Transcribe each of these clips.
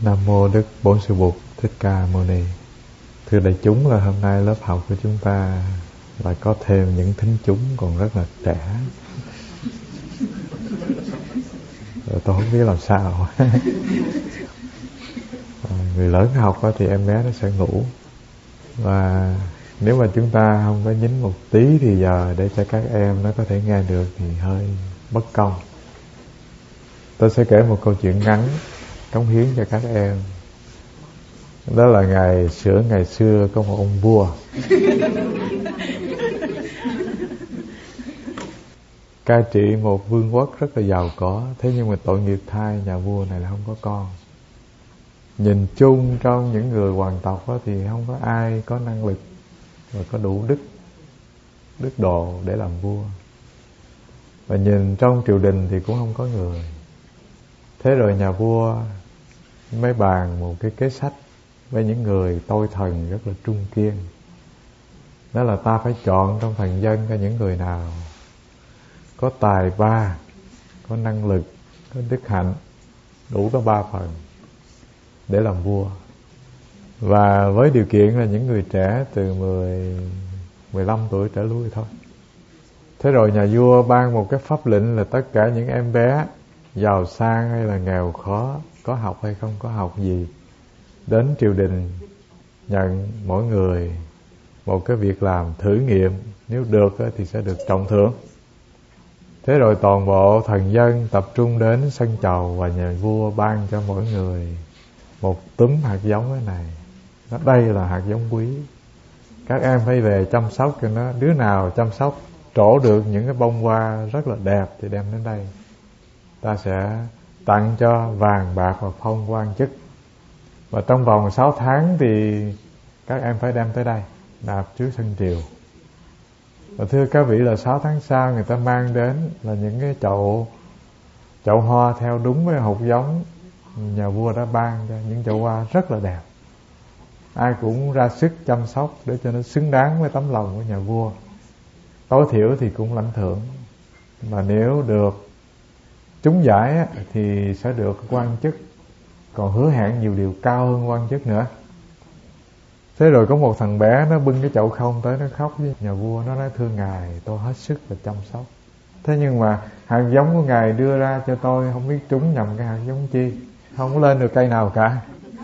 Nam mô Đức Bổn Sư Bụt Thích Ca Mâu Ni. Thưa đại chúng, là hôm nay lớp học của chúng ta lại có thêm những thính chúng còn rất là trẻ. Rồi tôi không biết làm sao. Người lớn học thì em bé nó sẽ ngủ, và nếu mà chúng ta không có nhín một tí thì giờ để cho các em nó có thể nghe được thì hơi bất công. Tôi sẽ kể một câu chuyện ngắn cống hiến cho các em. Đó là ngày xưa có một ông vua cai trị một vương quốc rất là giàu có. Thế nhưng mà tội nghiệp thay, nhà vua này là không có con. Nhìn chung trong những người hoàng tộc thì không có ai có năng lực và có đủ đức độ để làm vua. Và nhìn trong triều đình thì cũng không có người. Thế rồi nhà vua mới bàn một cái kế sách với những người tôi thần rất là trung kiên. Đó là ta phải chọn trong thần dân có những người nào có tài ba, có năng lực, có đức hạnh, đủ có 3 phần để làm vua. Và với điều kiện là những người trẻ từ 15 tuổi trở lui thôi. Thế rồi nhà vua ban một cái pháp lệnh là tất cả những em bé giàu sang hay là nghèo khó, có học hay không có học gì, đến triều đình nhận mỗi người một cái việc làm thử nghiệm. Nếu được thì sẽ được trọng thưởng. Thế rồi toàn bộ thần dân tập trung đến sân chầu, và nhà vua ban cho mỗi người một túm hạt giống thế này. Đây là hạt giống quý, các em phải về chăm sóc cho nó. Đứa nào chăm sóc trổ được những cái bông hoa rất là đẹp thì đem đến đây, ta sẽ tặng cho vàng bạc và phong quan chức. Và trong vòng 6 tháng thì các em phải đem tới đây nạp trước sân triều. Và thưa các vị, là 6 tháng sau người ta mang đến là những cái chậu hoa theo đúng với hột giống nhà vua đã ban cho. Những chậu hoa rất là đẹp, ai cũng ra sức chăm sóc để cho nó xứng đáng với tấm lòng của nhà vua. Tối thiểu thì cũng lãnh thưởng, mà nếu được trúng giải thì sẽ được quan chức, còn hứa hẹn nhiều điều cao hơn quan chức nữa. Thế rồi có một thằng bé nó bưng cái chậu không tới, nó khóc với nhà vua. Nó nói: thưa ngài, tôi hết sức và chăm sóc, thế nhưng mà hạt giống của ngài đưa ra cho tôi không biết trúng nhầm cái hạt giống chi, không có lên được cây nào cả.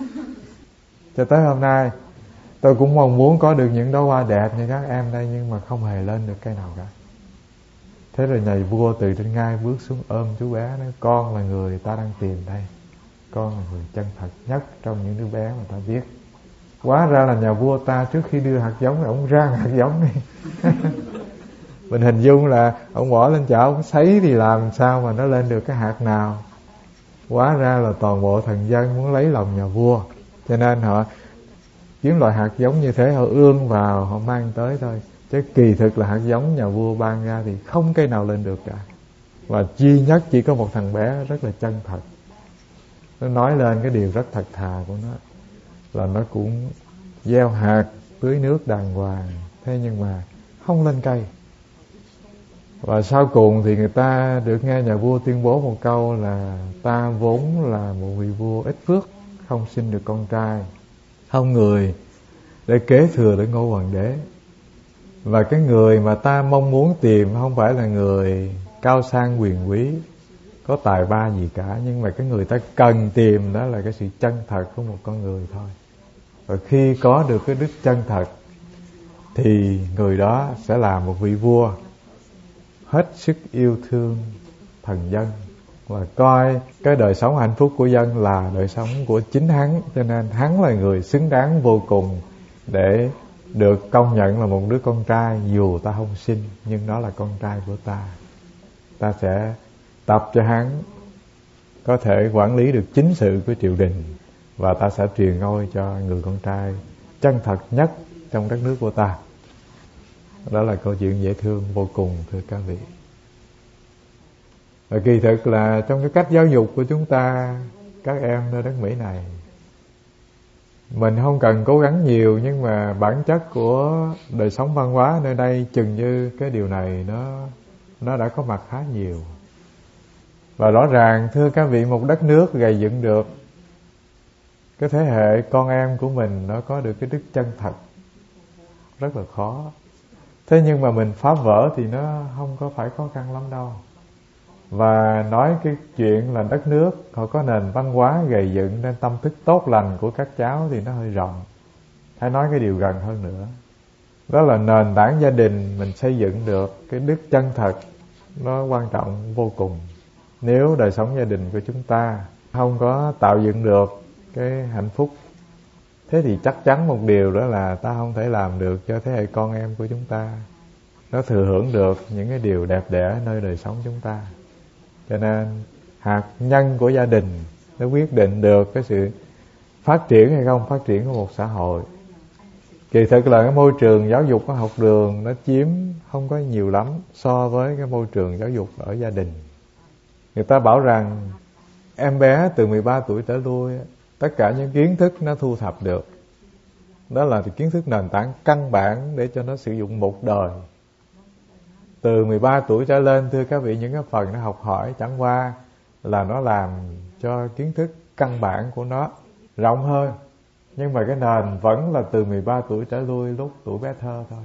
Cho tới hôm nay tôi cũng mong muốn có được những đóa hoa đẹp như các em đây, nhưng mà không hề lên được cây nào cả. Thế rồi nhà vua từ trên ngai bước xuống ôm chú bé, nói: con là người ta đang tìm đây, con là người chân thật nhất trong những đứa bé mà ta biết. Hóa ra là nhà vua ta trước khi đưa hạt giống, ông rang hạt giống đi. Mình hình dung là ông bỏ lên chảo, ông sấy thì làm sao mà nó lên được cái hạt nào. Hóa ra là toàn bộ thần dân muốn lấy lòng nhà vua, cho nên họ kiếm loại hạt giống như thế, họ ương vào, họ mang tới thôi. Chứ kỳ thực là hạt giống nhà vua ban ra thì không cây nào lên được cả. Và duy nhất chỉ có một thằng bé rất là chân thật. Nó nói lên cái điều rất thật thà của nó, là nó cũng gieo hạt, tưới nước đàng hoàng, thế nhưng mà không lên cây. Và sau cùng thì người ta được nghe nhà vua tuyên bố một câu là: ta vốn là một vị vua ít phước, không sinh được con trai, không người để kế thừa để ngôi hoàng đế. Và cái người mà ta mong muốn tìm không phải là người cao sang quyền quý, có tài ba gì cả, nhưng mà cái người ta cần tìm đó là cái sự chân thật của một con người thôi. Và khi có được cái đức chân thật thì người đó sẽ là một vị vua hết sức yêu thương thần dân, và coi cái đời sống hạnh phúc của dân là đời sống của chính hắn. Cho nên hắn là người xứng đáng vô cùng để được công nhận là một đứa con trai. Dù ta không sinh, nhưng đó là con trai của ta. Ta sẽ tập cho hắn có thể quản lý được chính sự của triều đình, và ta sẽ truyền ngôi cho người con trai chân thật nhất trong đất nước của ta. Đó là câu chuyện dễ thương vô cùng, thưa các vị. Và kỳ thực là trong cái cách giáo dục của chúng ta, các em nơi đất Mỹ này, mình không cần cố gắng nhiều, nhưng mà bản chất của đời sống văn hóa nơi đây chừng như cái điều này nó đã có mặt khá nhiều. Và rõ ràng thưa các vị, một đất nước gầy dựng được cái thế hệ con em của mình nó có được cái đức chân thật rất là khó. Thế nhưng mà mình phá vỡ thì nó không có phải khó khăn lắm đâu. Và nói cái chuyện là đất nước họ có nền văn hóa gầy dựng nên tâm thức tốt lành của các cháu thì nó hơi rộng. Hãy nói cái điều gần hơn nữa, đó là nền tảng gia đình mình xây dựng được cái đức chân thật, nó quan trọng vô cùng. Nếu đời sống gia đình của chúng ta không có tạo dựng được cái hạnh phúc, thế thì chắc chắn một điều đó là ta không thể làm được cho thế hệ con em của chúng ta nó thừa hưởng được những cái điều đẹp đẽ nơi đời sống chúng ta. Cho nên hạt nhân của gia đình nó quyết định được cái sự phát triển hay không phát triển của một xã hội. Kỳ thực là cái môi trường giáo dục ở học đường nó chiếm không có nhiều lắm so với cái môi trường giáo dục ở gia đình. Người ta bảo rằng em bé từ 13 tuổi trở lui, tất cả những kiến thức nó thu thập được, đó là kiến thức nền tảng căn bản để cho nó sử dụng một đời. Từ 13 tuổi trở lên, thưa các vị, những cái phần nó học hỏi chẳng qua là nó làm cho kiến thức căn bản của nó rộng hơn. Nhưng mà cái nền vẫn là từ 13 tuổi trở lui, lúc tuổi bé thơ thôi.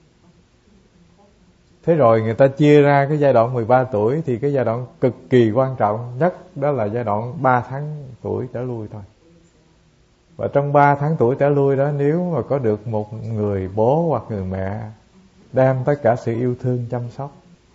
Thế rồi người ta chia ra cái giai đoạn 13 tuổi thì cái giai đoạn cực kỳ quan trọng nhất đó là giai đoạn 3 tháng tuổi trở lui thôi. Và trong 3 tháng tuổi trở lui đó, nếu mà có được một người bố hoặc người mẹ đem tất cả sự yêu thương chăm sóc,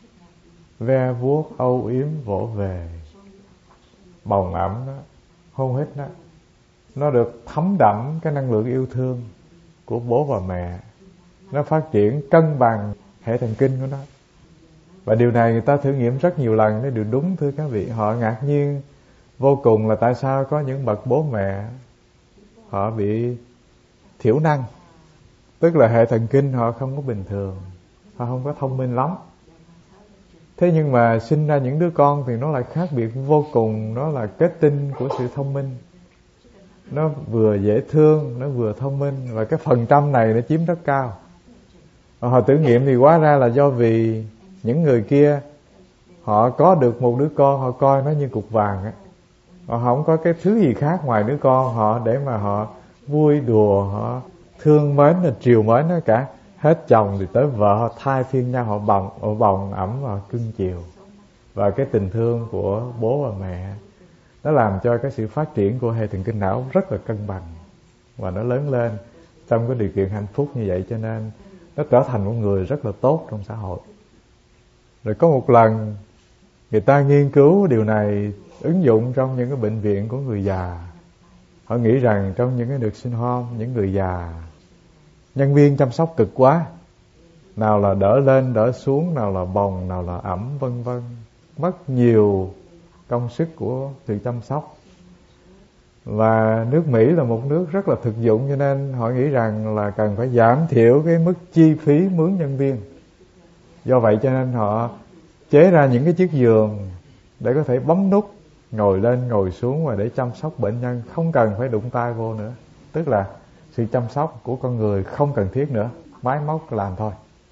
ve vuốt âu yếm vỗ về, bồng ẵm đó, hôn hít đó, nó được thấm đẫm cái năng lượng yêu thương của bố và mẹ, nó phát triển cân bằng hệ thần kinh của nó. Và điều này người ta thử nghiệm rất nhiều lần nó đều đúng, thưa các vị. Họ ngạc nhiên vô cùng là tại sao có những bậc bố mẹ họ bị thiểu năng, tức là hệ thần kinh họ không có bình thường, họ không có thông minh lắm. Thế nhưng mà sinh ra những đứa con thì nó lại khác biệt vô cùng, nó là kết tinh của sự thông minh. Nó vừa dễ thương, nó vừa thông minh, và cái phần trăm này nó chiếm rất cao. Họ thử nghiệm thì hóa ra là do vì những người kia họ có được một đứa con, họ coi nó như cục vàng á. Họ không có cái thứ gì khác ngoài đứa con họ để mà họ vui đùa, họ thương mến, triều mến nó cả. Hết chồng thì tới vợ, họ thay phiên nhau, họ bồng ẵm và cưng chiều. Và cái tình thương của bố và mẹ nó làm cho cái sự phát triển của hệ thần kinh não rất là cân bằng, và nó lớn lên trong cái điều kiện hạnh phúc như vậy, cho nên nó trở thành một người rất là tốt trong xã hội. Rồi có một lần người ta nghiên cứu điều này ứng dụng trong những cái bệnh viện của người già. Họ nghĩ rằng trong những cái đợt sinh home, những người già, nhân viên chăm sóc cực quá, nào là đỡ lên đỡ xuống, nào là bồng, nào là ẩm, vân vân, mất nhiều công sức của sự chăm sóc. Và nước Mỹ là một nước rất là thực dụng, cho nên họ nghĩ rằng là cần phải giảm thiểu cái mức chi phí mướn nhân viên. Do vậy cho nên họ chế ra những cái chiếc giường để có thể bấm nút, ngồi lên ngồi xuống và để chăm sóc bệnh nhân, không cần phải đụng tay vô nữa. Tức là sự chăm sóc của con người không cần thiết nữa, máy móc làm thôi.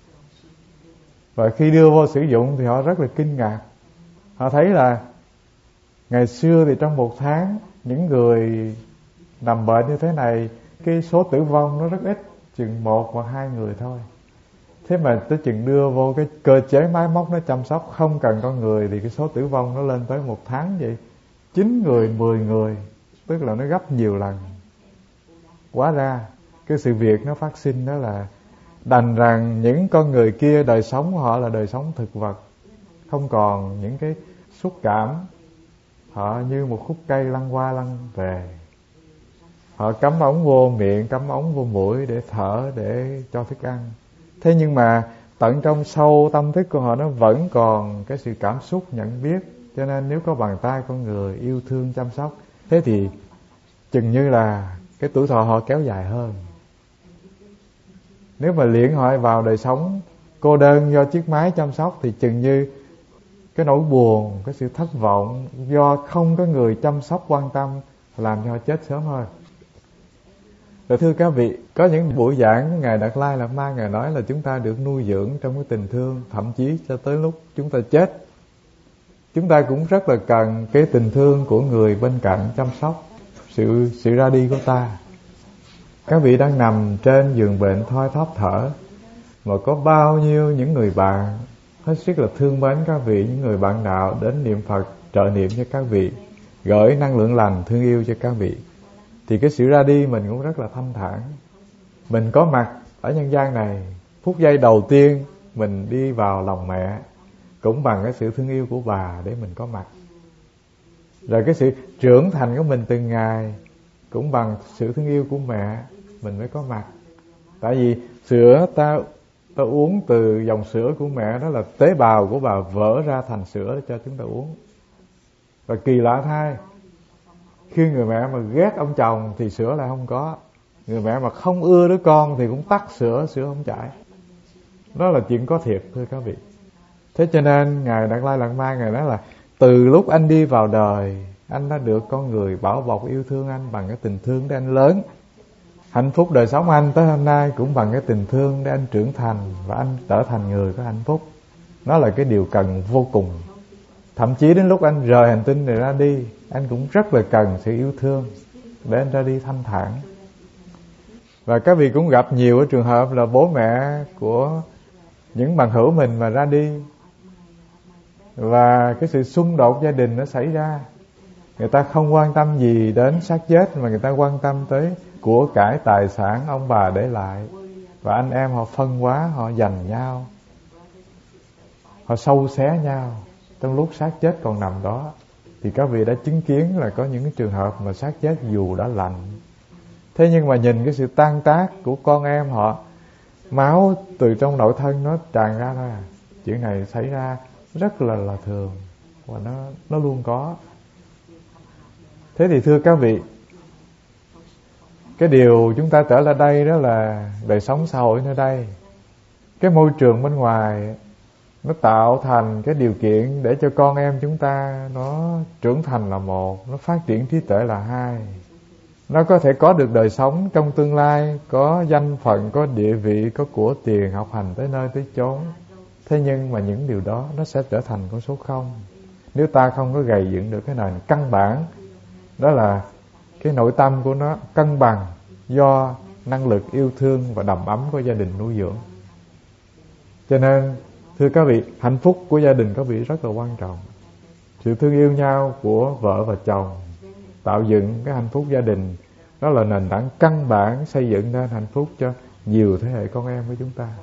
Và khi đưa vô sử dụng thì họ rất là kinh ngạc. Họ thấy là ngày xưa thì trong một tháng, những người nằm bệnh như thế này, cái số tử vong nó rất ít, chừng 1 hoặc 2 người thôi. Thế mà tới chừng đưa vô cái cơ chế máy móc nó chăm sóc không cần con người thì cái số tử vong nó lên tới một tháng vậy 9 người, 10 người, tức là nó gấp nhiều lần. Hóa ra cái sự việc nó phát sinh đó là đành rằng những con người kia đời sống của họ là đời sống thực vật, không còn những cái xúc cảm. Họ như một khúc cây lăn qua lăn về. Họ cắm ống vô miệng, cắm ống vô mũi để thở, để cho thức ăn. Thế nhưng mà tận trong sâu tâm thức của họ nó vẫn còn cái sự cảm xúc nhận biết. Cho nên nếu có bàn tay con người yêu thương chăm sóc, thế thì chừng như là cái tuổi thọ họ kéo dài hơn. Nếu mà liễn họ vào đời sống cô đơn do chiếc máy chăm sóc thì chừng như cái nỗi buồn, cái sự thất vọng do không có người chăm sóc quan tâm làm cho họ chết sớm hơn. Rồi thưa các vị, có những buổi giảng Ngài Đạt Lai Lạt Ma, Ngài nói là chúng ta được nuôi dưỡng trong cái tình thương, thậm chí cho tới lúc chúng ta chết. Chúng ta cũng rất là cần cái tình thương của người bên cạnh chăm sóc, sự ra đi của ta. Các vị đang nằm trên giường bệnh thoi thóp thở, mà có bao nhiêu những người bạn hết sức là thương mến các vị, những người bạn đạo đến niệm Phật trợ niệm cho các vị, gửi năng lượng lành thương yêu cho các vị, thì cái sự ra đi mình cũng rất là thanh thản. Mình có mặt ở nhân gian này, phút giây đầu tiên mình đi vào lòng mẹ cũng bằng cái sự thương yêu của bà để mình có mặt. Rồi cái sự trưởng thành của mình từng ngày cũng bằng sự thương yêu của mẹ mình mới có mặt. Tại vì sữa ta uống từ dòng sữa của mẹ, đó là tế bào của bà vỡ ra thành sữa để cho chúng ta uống. Và kỳ lạ thay, khi người mẹ mà ghét ông chồng thì sữa lại không có. Người mẹ mà không ưa đứa con thì cũng tắt sữa không chảy. Đó là chuyện có thiệt thưa các vị. Thế cho nên Ngài Đạt Lai Lạt Ma Ngài nói là từ lúc anh đi vào đời, anh đã được con người bảo bọc yêu thương anh bằng cái tình thương để anh lớn. Hạnh phúc đời sống anh tới hôm nay cũng bằng cái tình thương để anh trưởng thành và anh trở thành người có hạnh phúc. Nó là cái điều cần vô cùng. Thậm chí đến lúc anh rời hành tinh này ra đi, anh cũng rất là cần sự yêu thương để anh ra đi thanh thản. Và các vị cũng gặp nhiều cái trường hợp là bố mẹ của những bằng hữu mình mà ra đi, và cái sự xung đột gia đình nó xảy ra. Người ta không quan tâm gì đến xác chết, mà người ta quan tâm tới của cải tài sản ông bà để lại. Và anh em họ phân hóa, họ giành nhau, họ sâu xé nhau trong lúc xác chết còn nằm đó. Thì các vị đã chứng kiến là có những cái trường hợp mà xác chết dù đã lạnh, thế nhưng mà nhìn cái sự tan tác của con em họ, máu từ trong nội thân nó tràn ra thôi à. Chuyện này xảy ra rất là thường, và nó luôn có. Thế thì thưa các vị, cái điều chúng ta trở lại đây đó là đời sống xã hội nơi đây. Cái môi trường bên ngoài nó tạo thành cái điều kiện để cho con em chúng ta nó trưởng thành là một, nó phát triển trí tuệ là hai. Nó có thể có được đời sống trong tương lai, có danh phận, có địa vị, có của tiền, học hành tới nơi tới chốn. Thế nhưng mà những điều đó nó sẽ trở thành con số không nếu ta không có gầy dựng được cái nền căn bản, đó là cái nội tâm của nó cân bằng do năng lực yêu thương và đầm ấm của gia đình nuôi dưỡng. Cho nên thưa các vị, hạnh phúc của gia đình các vị rất là quan trọng. Sự thương yêu nhau của vợ và chồng tạo dựng cái hạnh phúc gia đình, đó là nền tảng căn bản xây dựng nên hạnh phúc cho nhiều thế hệ con em của chúng ta.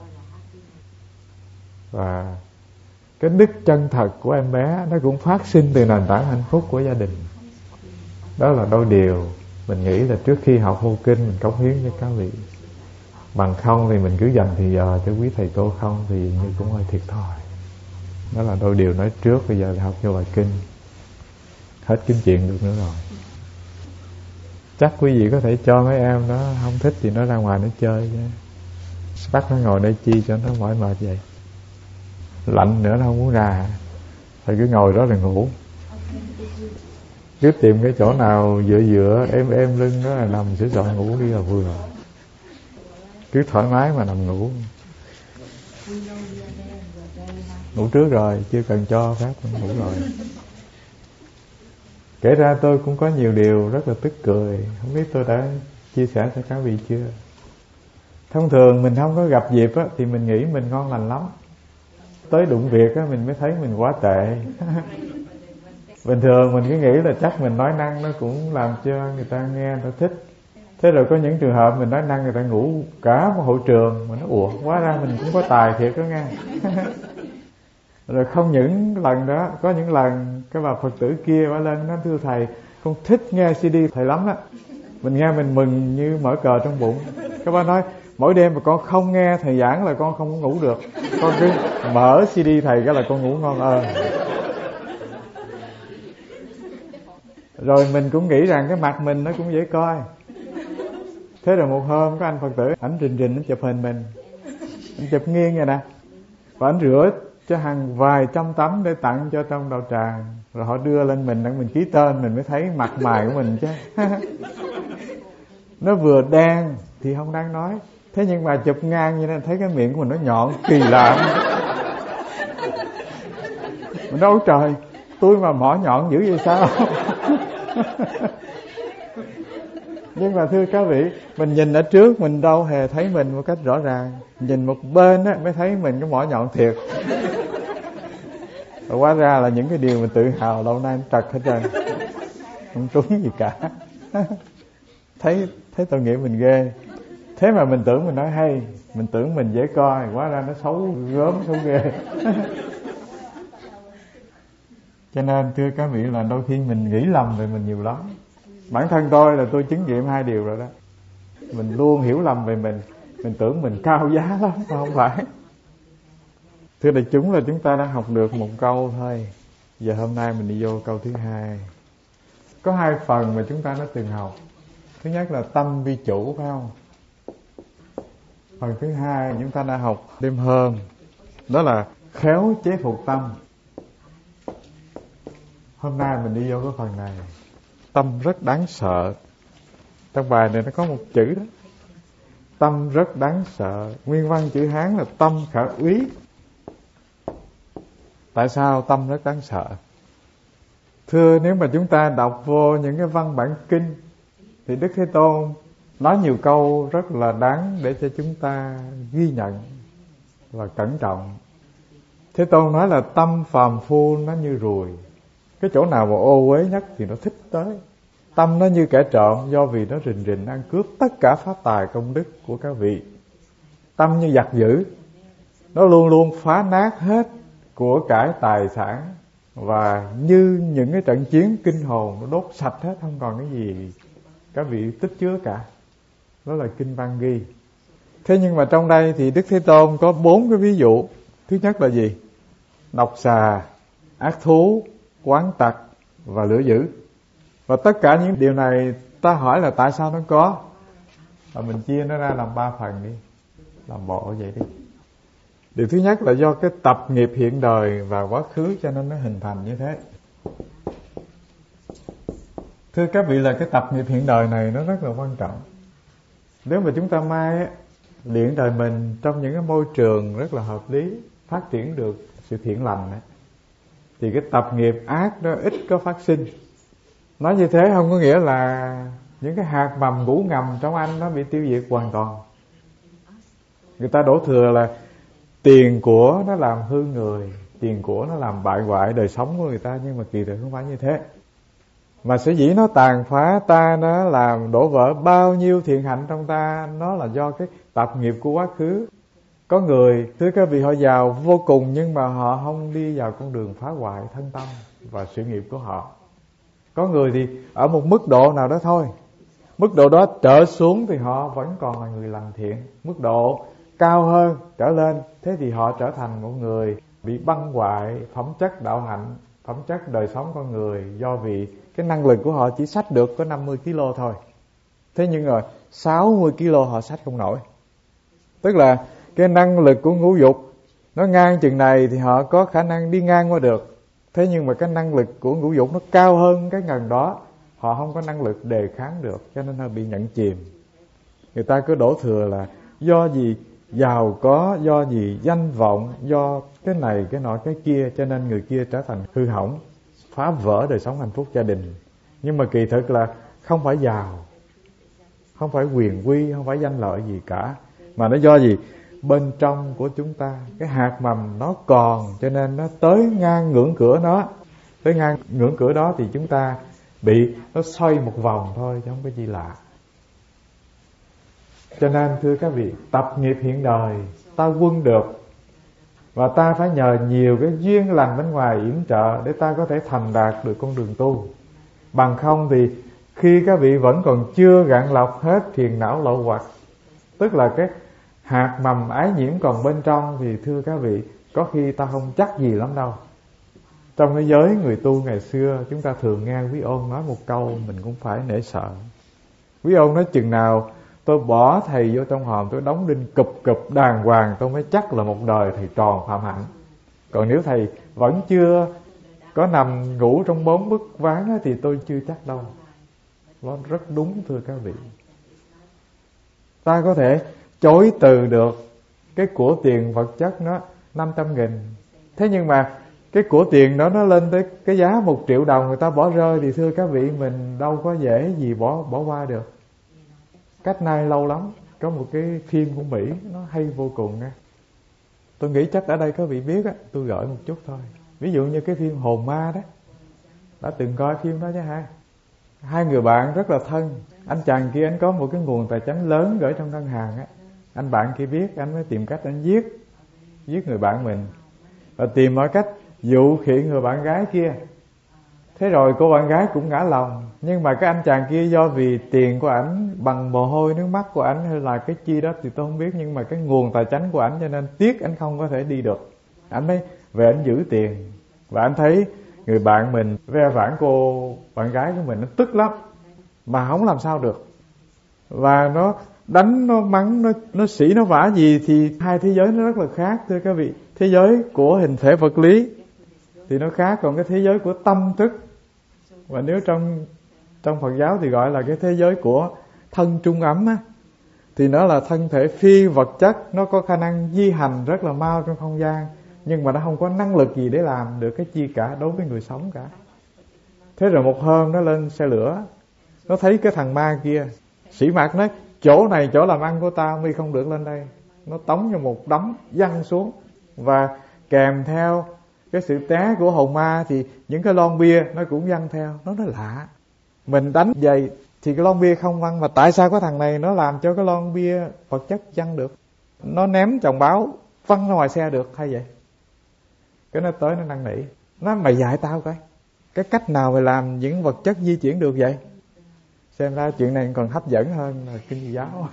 Và cái đức chân thật của em bé nó cũng phát sinh từ nền tảng hạnh phúc của gia đình. Đó là đôi điều mình nghĩ là trước khi học vô kinh mình cống hiến cho các vị. Bằng không thì mình cứ dành thì giờ cho quý thầy cô không thì như cũng hơi thiệt thòi. Đó là đôi điều nói trước, bây giờ là học vô bài kinh. Hết kinh chuyện được nữa rồi. Chắc quý vị có thể cho mấy em nó không thích thì nó ra ngoài nó chơi chứ. Bắt nó ngồi đây chi cho nó mỏi mệt vậy. Lạnh nữa nó không muốn ra, phải cứ ngồi đó là ngủ. Cứ tìm cái chỗ nào dựa em lưng đó là nằm sửa soạn ngủ đi là vừa. Cứ thoải mái mà nằm ngủ. Ngủ trước rồi, chưa cần cho phép ngủ rồi. Kể ra tôi cũng có nhiều điều rất là tức cười, không biết tôi đã chia sẻ cho các vị chưa. Thông thường mình không có gặp dịp á, thì mình nghĩ mình ngon lành lắm. Tới đụng việc á, mình mới thấy mình quá tệ. Bình thường mình cứ nghĩ là chắc mình nói năng nó cũng làm cho người ta nghe, người ta thích. Thế rồi có những trường hợp mình nói năng người ta ngủ cả một hội trường, mà nó ủa, hóa ra mình cũng có tài thiệt đó nghe. Rồi không những lần đó, có những lần cái bà Phật tử kia bà lên nói thưa thầy, con thích nghe CD thầy lắm đó. Mình nghe mình mừng như mở cờ trong bụng. Các bà nói mỗi đêm mà con không nghe thầy giảng là con không ngủ được. Con cứ mở CD thầy cái là con ngủ ngon Rồi mình cũng nghĩ rằng cái mặt mình nó cũng dễ coi. Thế rồi một hôm có anh Phật tử, ảnh rình ảnh chụp hình mình. Anh chụp nghiêng vậy nè. Và ảnh rửa cho hàng vài trăm tấm để tặng cho trong đạo tràng. Rồi họ đưa lên mình để mình ký tên, mình mới thấy mặt mày của mình chứ. Nó vừa đen thì không đáng nói. Thế nhưng mà chụp ngang như thế thấy cái miệng của mình nó nhọn kỳ lạ. Mình nói trời, tôi mà mỏ nhọn dữ vậy sao? Nhưng mà thưa các vị, mình nhìn ở trước mình đâu hề thấy mình một cách rõ ràng. Nhìn một bên á, mới thấy mình cái mỏ nhọn thiệt. Và hóa ra là những cái điều mình tự hào lâu nay trật hết trơn, không trúng gì cả. Thấy tội nghiệp mình ghê. Thế mà mình tưởng mình nói hay, mình tưởng mình dễ coi, hóa ra nó xấu gớm, xấu ghê. Cho nên thưa các vị là đôi khi mình nghĩ lầm về mình nhiều lắm. Bản thân tôi là tôi chứng nghiệm 2 điều rồi đó. Mình luôn hiểu lầm về mình tưởng mình cao giá lắm, mà không phải. Thưa đại chúng, là chúng ta đã học được một câu thôi. Giờ hôm nay mình đi vô câu thứ 2. Có 2 phần mà chúng ta đã từng học. Thứ nhất là tâm vi chủ, phải không? Phần thứ 2 chúng ta đã học đêm hôm, đó là khéo chế phục tâm. Hôm nay mình đi vô cái phần này. Tâm rất đáng sợ. Trong bài này nó có một chữ đó, tâm rất đáng sợ. Nguyên văn chữ Hán là tâm khả úy. Tại sao tâm rất đáng sợ? Thưa, nếu mà chúng ta đọc vô những cái văn bản kinh thì Đức Thế Tôn nói nhiều câu rất là đáng để cho chúng ta ghi nhận và cẩn trọng. Thế Tôn nói là tâm phàm phu nó như ruồi, cái chỗ nào mà ô uế nhất thì nó thích tới. Tâm nó như kẻ trộm, do vì nó rình rình ăn cướp tất cả pháp tài công đức của các vị. Tâm như giặc dữ, nó luôn luôn phá nát hết của cải tài sản, và như những cái trận chiến kinh hồn, nó đốt sạch hết, không còn cái gì các vị tích chứa cả. Đó là kinh văn ghi. Thế nhưng mà trong đây thì Đức Thế Tôn có 4 cái ví dụ. Thứ nhất là gì? Độc xà, ác thú, oán tặc và lửa dữ. Và tất cả những điều này ta hỏi là tại sao nó có, và mình chia nó ra làm 3 phần đi, làm bộ vậy đi. Điều thứ nhất là do cái tập nghiệp hiện đời và quá khứ cho nên nó hình thành như thế. Thưa các vị, là cái tập nghiệp hiện đời này nó rất là quan trọng. Nếu mà chúng ta mai luyện đời mình trong những cái môi trường rất là hợp lý, phát triển được sự thiện lành ấy, thì cái tập nghiệp ác đó ít có phát sinh. Nói như thế không có nghĩa là những cái hạt mầm ngủ ngầm trong anh nó bị tiêu diệt hoàn toàn. Người ta đổ thừa là tiền của nó làm hư người, tiền của nó làm bại hoại đời sống của người ta, nhưng mà kỳ thực không phải như thế. Mà sở dĩ nó tàn phá ta, nó làm đổ vỡ bao nhiêu thiện hạnh trong ta, nó là do cái tập nghiệp của quá khứ. Có người, thưa các vị, họ giàu vô cùng nhưng mà họ không đi vào con đường phá hoại thân tâm và sự nghiệp của họ. Có người thì ở một mức độ nào đó thôi, mức độ đó trở xuống thì họ vẫn còn là người lành thiện. Mức độ cao hơn trở lên, thế thì họ trở thành một người bị băng hoại phẩm chất đạo hạnh, phẩm chất đời sống con người, do vì cái năng lực của họ chỉ xách được có 50 kg thôi. Thế nhưng rồi 60 kg họ xách không nổi. Tức là cái năng lực của ngũ dục nó ngang chừng này thì họ có khả năng đi ngang qua được. Thế nhưng mà cái năng lực của ngũ dục nó cao hơn cái ngần đó, họ không có năng lực đề kháng được, cho nên họ bị nhận chìm. Người ta cứ đổ thừa là do gì giàu có, do gì danh vọng, do cái này cái nọ cái kia, cho nên người kia trở thành hư hỏng, phá vỡ đời sống hạnh phúc gia đình. Nhưng mà kỳ thực là không phải giàu, không phải quyền quy, không phải danh lợi gì cả, mà nó do gì? Bên trong của chúng ta cái hạt mầm nó còn, cho nên nó tới ngang ngưỡng cửa nó. Tới ngang ngưỡng cửa đó thì chúng ta bị nó xoay một vòng thôi, chứ không có gì lạ. Cho nên thưa các vị, tập nghiệp hiện đời ta quân được, và ta phải nhờ nhiều cái duyên lành bên ngoài yểm trợ để ta có thể thành đạt được con đường tu. Bằng không thì khi các vị vẫn còn chưa gạn lọc hết phiền não lậu hoặc, tức là cái hạt mầm ái nhiễm còn bên trong, thì thưa các vị, có khi ta không chắc gì lắm đâu. Trong cái giới người tu ngày xưa, chúng ta thường nghe Quý Ôn nói một câu mình cũng phải nể sợ. Quý Ôn nói chừng nào tôi bỏ thầy vô trong hòm, tôi đóng đinh cụp đàng hoàng, tôi mới chắc là một đời thầy tròn phạm hạnh. Còn nếu thầy vẫn chưa có nằm ngủ trong 4 bức ván thì tôi chưa chắc đâu. Nó rất đúng thưa các vị. Ta có thể chối từ được cái của tiền vật chất nó 500.000. Thế nhưng mà cái của tiền đó nó lên tới cái giá 1 triệu đồng người ta bỏ rơi, thì thưa các vị, mình đâu có dễ gì bỏ qua được. Cách nay lâu lắm có một cái phim của Mỹ nó hay vô cùng nha. Tôi nghĩ chắc ở đây có vị biết á, tôi gợi một chút thôi. Ví dụ như cái phim Hồn Ma đó, đã từng coi phim đó chứ ha. Hai người bạn rất là thân. Anh chàng kia anh có một cái nguồn tài chính lớn gửi trong ngân hàng á. Anh bạn kia biết, anh mới tìm cách anh giết người bạn mình, và tìm mọi cách dụ khỉ người bạn gái kia. Thế rồi cô bạn gái cũng ngã lòng. Nhưng mà cái anh chàng kia do vì tiền của ảnh bằng mồ hôi nước mắt của ảnh hay là cái chi đó thì tôi không biết, nhưng mà cái nguồn tài chính của ảnh cho nên tiếc ảnh không có thể đi được. Ảnh mới về ảnh giữ tiền. Và anh thấy người bạn mình ve vãn cô bạn gái của mình, nó tức lắm mà không làm sao được. Và nó đánh, nó mắng, nó sỉ, nó vả gì thì hai thế giới nó rất là khác thưa các vị. Thế giới của hình thể vật lý thì nó khác, còn cái thế giới của tâm thức, và nếu trong Phật giáo thì gọi là cái thế giới của thân trung ấm á, thì nó là thân thể phi vật chất, nó có khả năng di hành rất là mau trong không gian, nhưng mà nó không có năng lực gì để làm được cái chi cả đối với người sống cả. Thế rồi một hôm nó lên xe lửa, nó thấy cái thằng ma kia sỉ mặt, nói chỗ này chỗ làm ăn của tao, mi không được lên đây. Nó tống cho một đấm văng xuống, và kèm theo cái sự té của hồn ma thì những cái lon bia nó cũng văng theo. Nó nói lạ, mình đánh vậy thì cái lon bia không văng, mà tại sao cái thằng này nó làm cho cái lon bia vật chất văng được, nó ném chồng báo văng ra ngoài xe được hay vậy? Cái nó tới nó năn nỉ, nó mày dạy tao coi cái cách nào mày làm những vật chất di chuyển được vậy. Xem ra chuyện này còn hấp dẫn hơn là kinh giáo.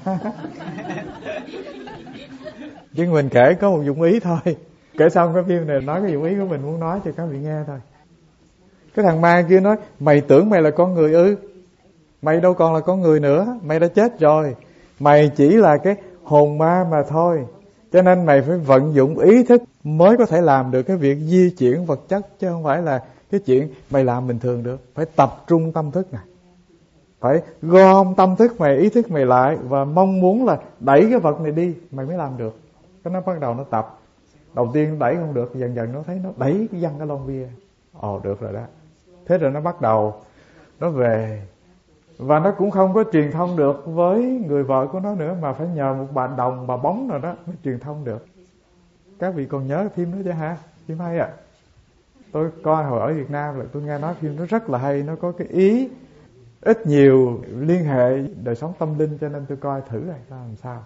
Nhưng mình kể có một dụng ý thôi. Kể xong cái phim này nói cái dụng ý của mình muốn nói cho các vị nghe thôi. Cái thằng ma kia nói, mày tưởng mày là con người ư? Mày đâu còn là con người nữa, mày đã chết rồi. Mày chỉ là cái hồn ma mà thôi. Cho nên mày phải vận dụng ý thức mới có thể làm được cái việc di chuyển vật chất, chứ không phải là cái chuyện mày làm bình thường được. Phải tập trung tâm thức này, phải gom tâm thức mày, ý thức mày lại, và mong muốn là đẩy cái vật này đi, mày mới làm được. Cái nó bắt đầu nó tập. Đầu tiên nó đẩy không được, dần dần nó thấy nó đẩy cái văng cái lon bia. Ồ được rồi đó. Thế rồi nó bắt đầu nó về, và nó cũng không có truyền thông được với người vợ của nó nữa, mà phải nhờ một bà đồng, bà bóng nào đó mới truyền thông được. Các vị còn nhớ phim đó chứ hả? Phim hay à. Tôi coi hồi ở Việt Nam là tôi nghe nói phim nó rất là hay. Nó có cái ý ít nhiều liên hệ đời sống tâm linh, cho nên tôi coi thử rồi làm sao.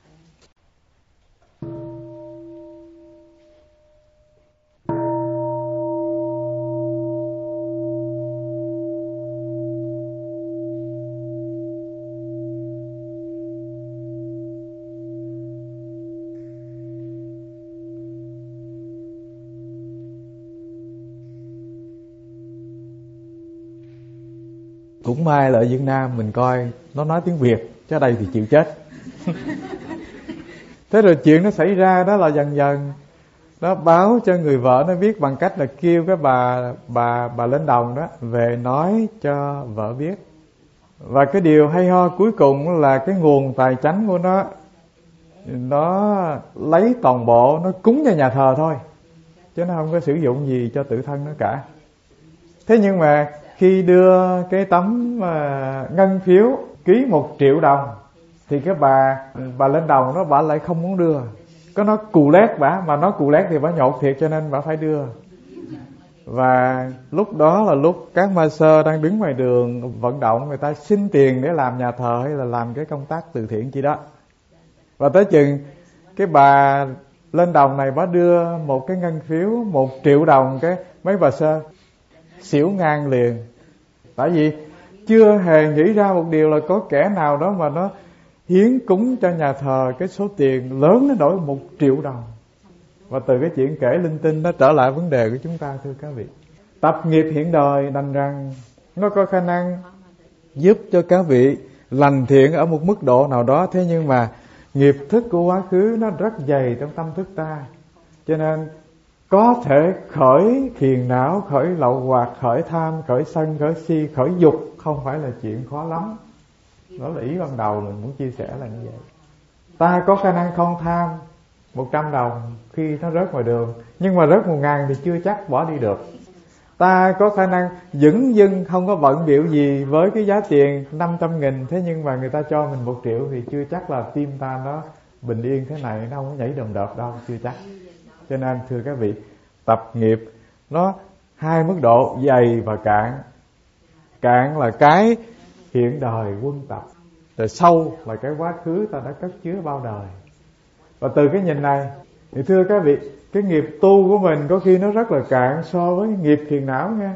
Cũng may là ở Việt Nam mình coi nó nói tiếng Việt, chứ ở đây thì chịu chết. Thế rồi chuyện nó xảy ra đó là dần dần nó báo cho người vợ nó biết bằng cách là kêu cái bà lên đồng đó về nói cho vợ biết. Và cái điều hay ho cuối cùng là cái nguồn tài chánh của nó lấy toàn bộ nó cúng cho nhà thờ thôi, chứ nó không có sử dụng gì cho tự thân nó cả. Thế nhưng mà khi đưa cái tấm ngân phiếu ký 1 triệu đồng thì cái bà lên đồng nó bà lại không muốn đưa. Có nó cù lét bả, mà nó cù lét thì bả nhột thiệt, cho nên bả phải đưa. Và lúc đó là lúc các ma sơ đang đứng ngoài đường vận động người ta xin tiền để làm nhà thờ hay là làm cái công tác từ thiện chi đó. Và tới chừng cái bà lên đồng này bả đưa một cái ngân phiếu 1 triệu đồng, cái mấy bà sơ xỉu ngang liền. Tại vì chưa hề nghĩ ra một điều là có kẻ nào đó mà nó hiến cúng cho nhà thờ cái số tiền lớn đến đổi 1 triệu đồng. Và từ cái chuyện kể linh tinh nó trở lại vấn đề của chúng ta, thưa các vị. Tập nghiệp hiện đời đành rằng nó có khả năng giúp cho các vị lành thiện ở một mức độ nào đó. Thế nhưng mà nghiệp thức của quá khứ nó rất dày trong tâm thức ta, cho nên có thể khởi phiền não, khởi lậu hoặc, khởi tham, khởi sân, khởi si, khởi dục không phải là chuyện khó lắm. Đó là ý ban đầu mình muốn chia sẻ là như vậy. Ta có khả năng không tham 100 đồng khi nó rớt ngoài đường, nhưng mà rớt 1.000 thì chưa chắc bỏ đi được. Ta có khả năng dửng dưng không có bận bịu gì với cái giá tiền 500.000, thế nhưng mà người ta cho mình 1 triệu thì chưa chắc là tim ta nó bình yên thế này, nó không có nhảy đờm đợp đâu, chưa chắc. Cho nên thưa các vị, tập nghiệp nó 2 mức độ, dày và cạn. Cạn là cái hiện đời quân tập, rồi sâu là cái quá khứ ta đã cất chứa bao đời. Và từ cái nhìn này thì thưa các vị, cái nghiệp tu của mình có khi nó rất là cạn so với nghiệp phiền não nha.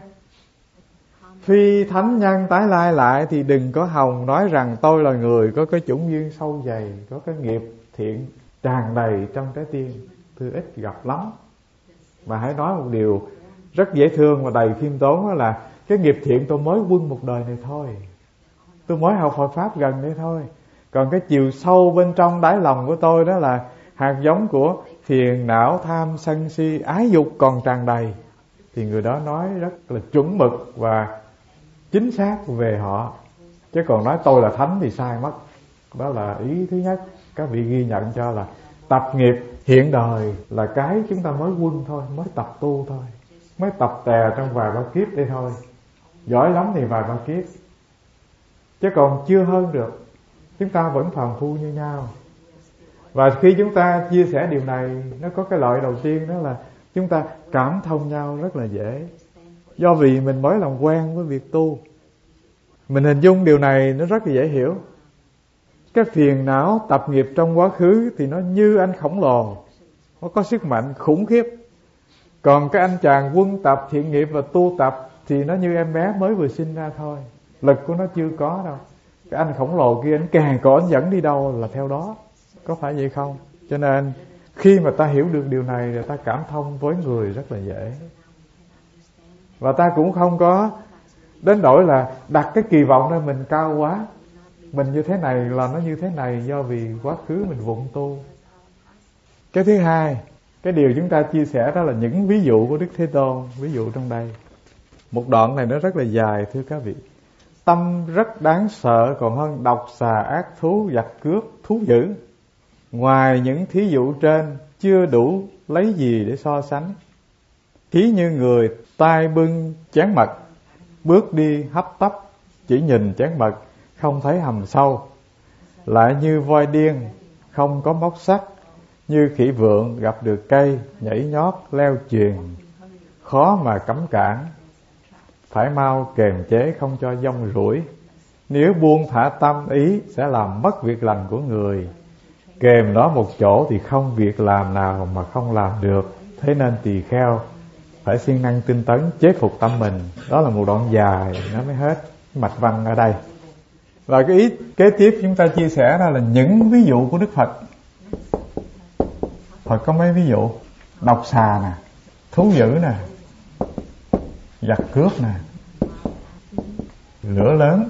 Phi thánh nhân tái lai lại thì đừng có hòng nói rằng tôi là người có cái chủng duyên sâu dày, có cái nghiệp thiện tràn đầy trong trái tim. Thưa ít gặp lắm. Mà hãy nói một điều rất dễ thương và đầy khiêm tốn, đó là cái nghiệp thiện tôi mới quân một đời này thôi, tôi mới học Phật Pháp gần đây thôi. Còn cái chiều sâu bên trong đáy lòng của tôi đó là hạt giống của phiền não, tham, sân si, ái dục còn tràn đầy, thì người đó nói rất là chuẩn mực và chính xác về họ. Chứ còn nói tôi là thánh thì sai mất. Đó là ý thứ nhất. Các vị ghi nhận cho là tập nghiệp hiện đời là cái chúng ta mới quân thôi, mới tập tu thôi, mới tập tè trong vài ba kiếp đây thôi. Giỏi lắm thì vài ba kiếp, chứ còn chưa hơn được. Chúng ta vẫn phàm phu như nhau. Và khi chúng ta chia sẻ điều này, nó có cái lợi đầu tiên, đó là chúng ta cảm thông nhau rất là dễ. Do vì mình mới làm quen với việc tu, mình hình dung điều này nó rất là dễ hiểu. Cái phiền não tập nghiệp trong quá khứ thì nó như anh khổng lồ, nó có sức mạnh khủng khiếp. Còn cái anh chàng quân tập thiện nghiệp và tu tập thì nó như em bé mới vừa sinh ra thôi, lực của nó chưa có đâu. Cái anh khổng lồ kia, anh càng có anh dẫn đi đâu là theo đó. Có phải vậy không? Cho nên khi mà ta hiểu được điều này thì ta cảm thông với người rất là dễ. Và ta cũng không có đến đổi là đặt cái kỳ vọng lên mình cao quá. Mình như thế này là nó như thế này, do vì quá khứ mình vụng tu. Cái thứ hai, cái điều chúng ta chia sẻ đó là những ví dụ của Đức Thế Tôn. Ví dụ trong đây, một đoạn này nó rất là dài thưa các vị. Tâm rất đáng sợ còn hơn độc xà ác thú giặc cướp thú dữ. Ngoài những thí dụ trên chưa đủ lấy gì để so sánh. Thí như người tay bưng chén mật, bước đi hấp tấp, chỉ nhìn chén mật không thấy hầm sâu. Lại như voi điên không có móc sắt, như khỉ vượn gặp được cây nhảy nhót leo chuyền, khó mà cấm cản. Phải mau kềm chế không cho dông rủi, nếu buông thả tâm ý sẽ làm mất việc lành của người. Kềm nó một chỗ thì không việc làm nào mà không làm được. Thế nên tỳ kheo phải siêng năng tinh tấn chế phục tâm mình. Đó là một đoạn dài, nó mới hết mạch văn ở đây. Và cái ý kế tiếp chúng ta chia sẻ đó là những ví dụ của Đức Phật. Phật có mấy ví dụ: độc xà nè, thú dữ nè, giặc cướp nè, lửa lớn.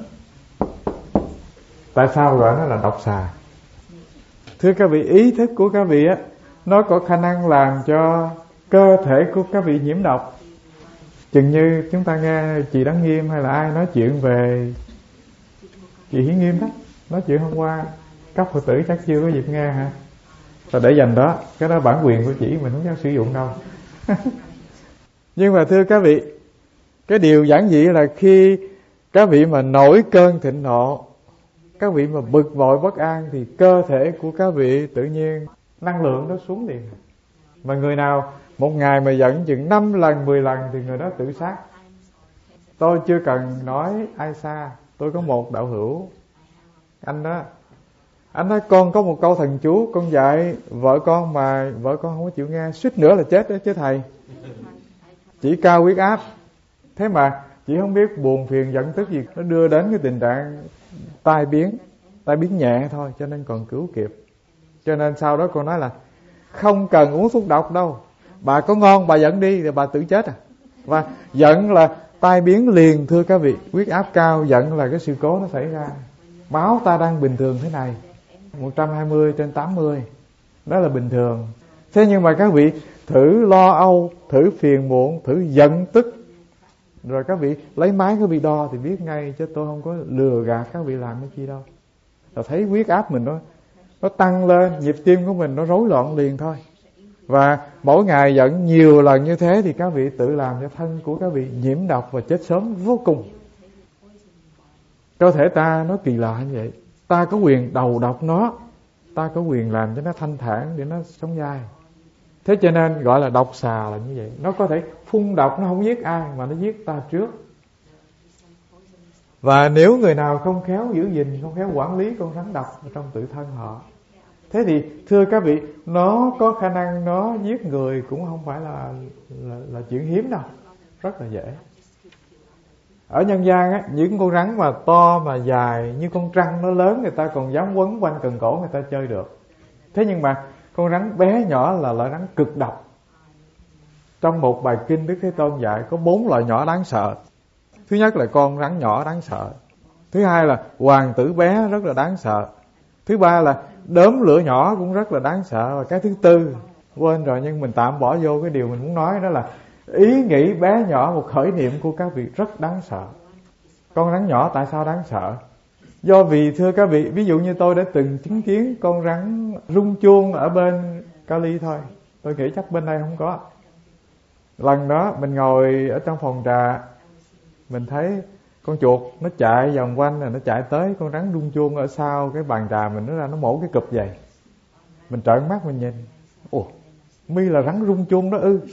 Tại sao gọi nó là độc xà? Thưa các vị, ý thức của các vị á, nó có khả năng làm cho cơ thể của các vị nhiễm độc. Chừng như chúng ta nghe chị Đăng Nghiêm hay là ai nói chuyện về chị Hiến Nghiêm đó, nói chuyện hôm qua, các Phật tử chắc chưa có dịp nghe hả? Và để dành đó, cái đó bản quyền của chị, mình không dám sử dụng đâu. Nhưng mà thưa các vị, cái điều giản dị là khi các vị mà nổi cơn thịnh nộ, các vị mà bực bội bất an, thì cơ thể của các vị tự nhiên năng lượng nó xuống liền. Mà người nào một ngày mà giận chừng 5 lần 10 lần thì người đó tự sát. Tôi chưa cần nói ai xa, tôi có một đạo hữu, anh đó, anh nói con có một câu thần chú con dạy vợ con mà vợ con không có chịu nghe, suýt nữa là chết đó chứ thầy. Chỉ cao huyết áp, thế mà chỉ không biết buồn phiền giận tức gì, nó đưa đến cái tình trạng tai biến nhẹ thôi, cho nên còn cứu kịp. Cho nên sau đó con nói là không cần uống thuốc độc đâu, bà có ngon bà giận đi rồi bà tự chết à. Và giận là tai biến liền thưa các vị. Huyết áp cao, giận là cái sự cố nó xảy ra. Máu ta đang bình thường thế này, 120/80, đó là bình thường. Thế nhưng mà các vị thử lo âu, thử phiền muộn, thử giận tức, rồi các vị lấy máy các vị đo thì biết ngay, chứ tôi không có lừa gạt các vị làm cái chi đâu. Rồi thấy huyết áp mình nó tăng lên, nhịp tim của mình nó rối loạn liền thôi. Và mỗi ngày giận nhiều lần như thế thì các vị tự làm cho thân của các vị nhiễm độc và chết sớm vô cùng. Cơ thể ta nó kỳ lạ như vậy. Ta có quyền đầu độc nó, ta có quyền làm cho nó thanh thản để nó sống dai. Thế cho nên gọi là độc xà là như vậy. Nó có thể phun độc, nó không giết ai mà nó giết ta trước. Và nếu người nào không khéo giữ gìn, không khéo quản lý con rắn độc trong tự thân họ, thế thì thưa các vị, nó có khả năng nó giết người cũng không phải là chuyện hiếm đâu, rất là dễ. Ở nhân gian á, những con rắn mà to mà dài như con trăng nó lớn, người ta còn dám quấn quanh cần cổ người ta chơi được. Thế nhưng mà con rắn bé nhỏ là loại rắn cực độc. Trong một bài kinh Đức Thế Tôn dạy có 4 loại nhỏ đáng sợ. Thứ nhất là con rắn nhỏ đáng sợ. Thứ hai là hoàng tử bé rất là đáng sợ. Thứ ba là đốm lửa nhỏ cũng rất là đáng sợ. Và cái thứ tư quên rồi nhưng mình tạm bỏ vô cái điều mình muốn nói, đó là ý nghĩ bé nhỏ, một khởi niệm của các vị rất đáng sợ. Con rắn nhỏ tại sao đáng sợ? Do vì thưa các vị, ví dụ như tôi đã từng chứng kiến con rắn rung chuông ở bên Cali thôi, tôi nghĩ chắc bên đây không có. Lần đó mình ngồi ở trong phòng trà, mình thấy con chuột nó chạy vòng quanh rồi nó chạy tới con rắn rung chuông ở sau cái bàn trà mình, nó ra nó mổ cái cụp vậy. Mình trợn mắt mình nhìn, ủa mi là rắn rung chuông đó ư?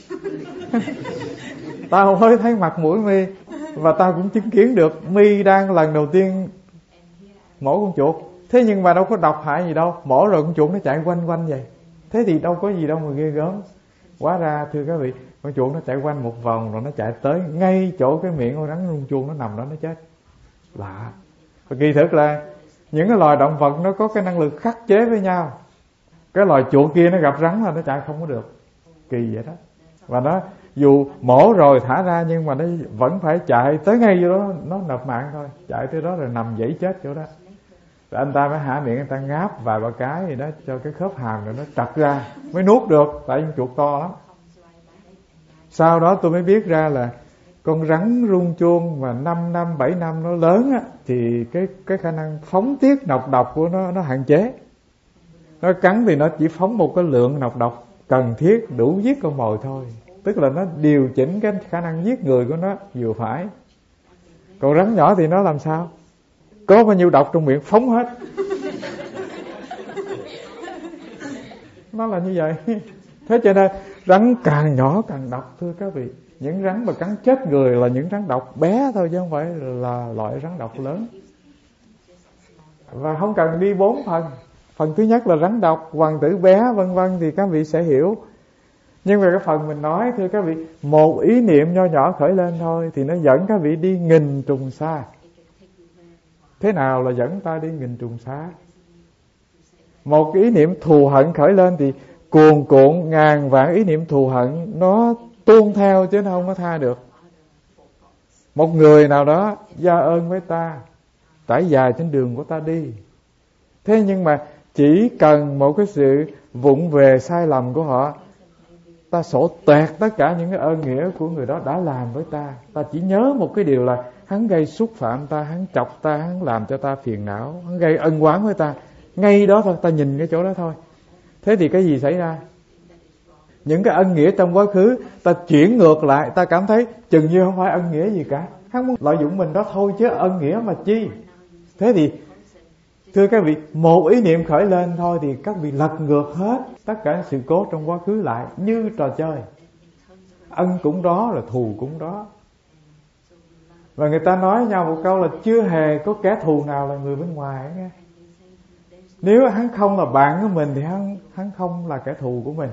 Tao mới thấy mặt mũi mi, và tao cũng chứng kiến được mi đang lần đầu tiên mổ con chuột. Thế nhưng mà đâu có độc hại gì đâu, mổ rồi con chuột nó chạy quanh quanh vậy. Thế thì đâu có gì đâu mà ghê gớm. Hóa ra thưa các vị, con chuột nó chạy quanh một vòng rồi nó chạy tới ngay chỗ cái miệng con rắn rung chuông, nó nằm đó nó chết. Lạ. Và kỳ thực là những cái loài động vật nó có cái năng lực khắc chế với nhau. Cái loài chuột kia nó gặp rắn là nó chạy không có được. Kỳ vậy đó. Và nó dù mổ rồi thả ra nhưng mà nó vẫn phải chạy tới ngay vô đó, nó nộp mạng thôi. Chạy tới đó rồi nằm dãy chết chỗ đó. Rồi anh ta mới hả miệng, anh ta ngáp vài ba cái gì đó cho cái khớp hàm rồi nó trật ra mới nuốt được, tại con chuột to lắm. Sau đó tôi mới biết ra là con rắn rung chuông mà 5 năm, 7 năm nó lớn á, thì cái khả năng phóng tiết nọc độc của nó hạn chế. Nó cắn thì nó chỉ phóng một cái lượng nọc độc cần thiết đủ giết con mồi thôi. Tức là nó điều chỉnh cái khả năng giết người của nó vừa phải. Còn rắn nhỏ thì nó làm sao? Có bao nhiêu độc trong miệng phóng hết. Nó là như vậy. Thế cho nên rắn càng nhỏ càng độc thưa các vị. Những rắn mà cắn chết người là những rắn độc bé thôi, chứ không phải là loại rắn độc lớn. Và không cần đi 4 phần. Phần thứ nhất là rắn độc, hoàng tử bé vân vân thì các vị sẽ hiểu. Nhưng về cái phần mình nói thưa các vị, một ý niệm nho nhỏ khởi lên thôi thì nó dẫn các vị đi nghìn trùng xa. Thế nào là dẫn ta đi nghìn trùng xa? Một ý niệm thù hận khởi lên thì cuồn cuộn ngàn vạn ý niệm thù hận nó tuôn theo chứ nó không có tha được. Một người nào đó gia ơn với ta, trải dài trên đường của ta đi. Thế nhưng mà chỉ cần một cái sự vụng về sai lầm của họ, ta sổ toẹt tất cả những cái ơn nghĩa của người đó đã làm với ta. Ta chỉ nhớ một cái điều là hắn gây xúc phạm ta, hắn chọc ta, hắn làm cho ta phiền não, hắn gây ân oán với ta. Ngay đó thôi, ta nhìn cái chỗ đó thôi. Thế thì cái gì xảy ra? Những cái ân nghĩa trong quá khứ ta chuyển ngược lại, ta cảm thấy chừng như không phải ân nghĩa gì cả. Hắn muốn lợi dụng mình đó thôi chứ ân nghĩa mà chi. Thế thì thưa các vị, một ý niệm khởi lên thôi thì các vị lật ngược hết tất cả sự cố trong quá khứ lại như trò chơi. Ân cũng đó là thù cũng đó. Và người ta nói nhau một câu là chưa hề có kẻ thù nào là người bên ngoài nghe. Nếu hắn không là bạn của mình thì hắn không là kẻ thù của mình.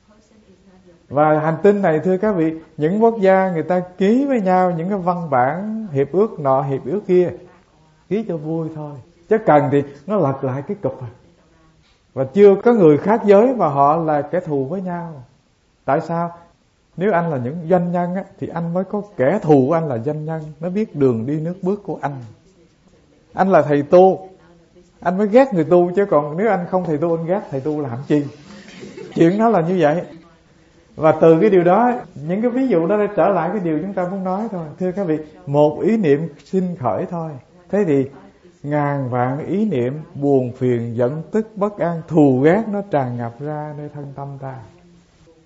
Và hành tinh này thưa các vị, những quốc gia người ta ký với nhau những cái văn bản hiệp ước nọ hiệp ước kia, ký cho vui thôi. Chứ cần thì nó lật lại cái cục. Và chưa có người khác giới mà họ là kẻ thù với nhau. Tại sao? Nếu anh là những doanh nhân á, thì anh mới có kẻ thù của anh là doanh nhân. Nó biết đường đi nước bước của anh. Anh là thầy tu, anh mới ghét người tu. Chứ còn nếu anh không thầy tu, anh ghét thầy tu làm chi? Chuyện đó là như vậy. Và từ cái điều đó, những cái ví dụ đó để trở lại cái điều chúng ta muốn nói thôi. Thưa các vị, một ý niệm sinh khởi thôi. Thế thì ngàn vạn ý niệm buồn phiền, giận tức, bất an, thù ghét nó tràn ngập ra nơi thân tâm ta.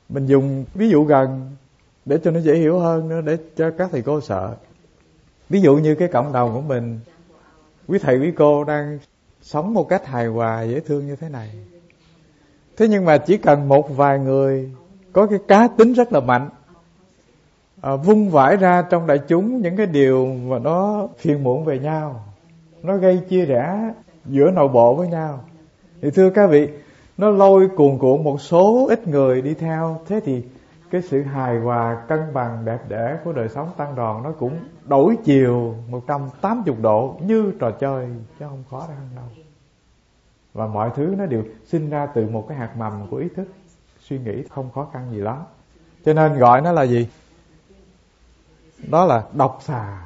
Mình dùng ví dụ gần để cho nó dễ hiểu hơn nữa, để cho các thầy cô sợ. Ví dụ như cái cộng đồng của mình, quý thầy quý cô đang sống một cách hài hòa dễ thương như thế này. Thế nhưng mà chỉ cần một vài người có cái cá tính rất là mạnh, vung vãi ra trong đại chúng những cái điều mà nó phiền muộn về nhau, nó gây chia rẽ giữa nội bộ với nhau, thì thưa các vị, nó lôi cuồn cuộn một số ít người đi theo. Thế thì cái sự hài hòa, cân bằng, đẹp đẽ của đời sống tăng đoàn nó cũng đổi chiều 180 độ như trò chơi, chứ không khó đâu đâu. Và mọi thứ nó đều sinh ra từ một cái hạt mầm của ý thức, suy nghĩ không khó khăn gì lắm. Cho nên gọi nó là gì? Đó là độc xà,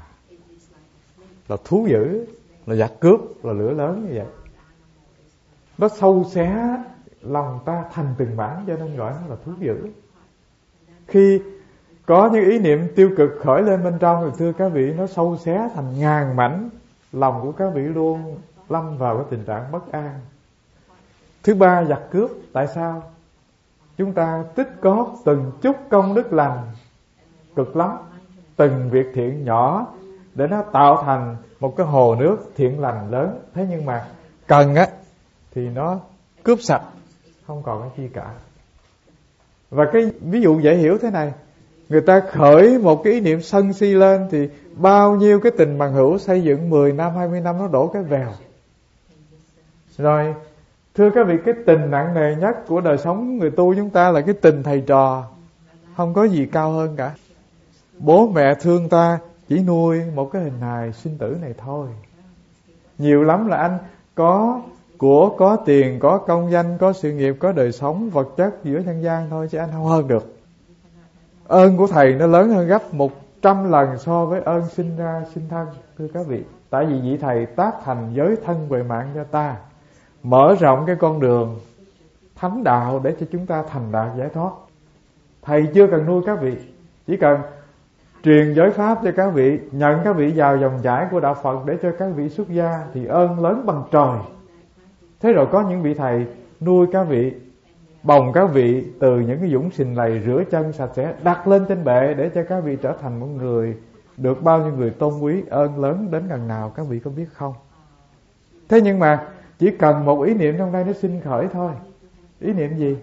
là thú dữ, là giặc cướp, là lửa lớn như vậy. Nó sâu xé lòng ta thành từng mảng, cho nên gọi nó là thú dữ. Khi có những ý niệm tiêu cực khởi lên bên trong, thì thưa các vị, nó sâu xé thành ngàn mảnh, lòng của các vị luôn lâm vào cái tình trạng bất an. Thứ ba, giặc cướp. Tại sao? Chúng ta tích góp từng chút công đức lành cực lắm, từng việc thiện nhỏ để nó tạo thành một cái hồ nước thiện lành lớn. Thế nhưng mà cần á thì nó cướp sạch, không còn cái chi cả. Và cái ví dụ dễ hiểu thế này, người ta khởi một cái ý niệm sân si lên, thì bao nhiêu cái tình bằng hữu xây dựng 10 năm, 20 năm nó đổ cái vèo. Rồi, thưa các vị, cái tình nặng nề nhất của đời sống người tu chúng ta là cái tình thầy trò. Không có gì cao hơn cả. Bố mẹ thương ta chỉ nuôi một cái hình hài sinh tử này thôi. Nhiều lắm là anh có của, có tiền, có công danh, có sự nghiệp, có đời sống vật chất giữa nhân gian thôi, chứ anh không hơn được. Ơn của thầy nó lớn hơn gấp 100 lần so với ơn sinh ra sinh thân, thưa các vị. Tại vì vị thầy tác thành giới thân về mạng cho ta, mở rộng cái con đường thánh đạo để cho chúng ta thành đạt giải thoát. Thầy chưa cần nuôi các vị, chỉ cần truyền giới pháp cho các vị, nhận các vị vào dòng chảy của đạo Phật để cho các vị xuất gia, thì ơn lớn bằng trời. Thế rồi có những vị thầy nuôi các vị, bồng các vị từ những cái dũng sình lầy, rửa chân sạch sẽ, đặt lên trên bệ để cho các vị trở thành một người được bao nhiêu người tôn quý. Ơn lớn đến gần nào các vị có biết không? Thế nhưng mà chỉ cần một ý niệm trong đây nó sinh khởi thôi. Ý niệm gì?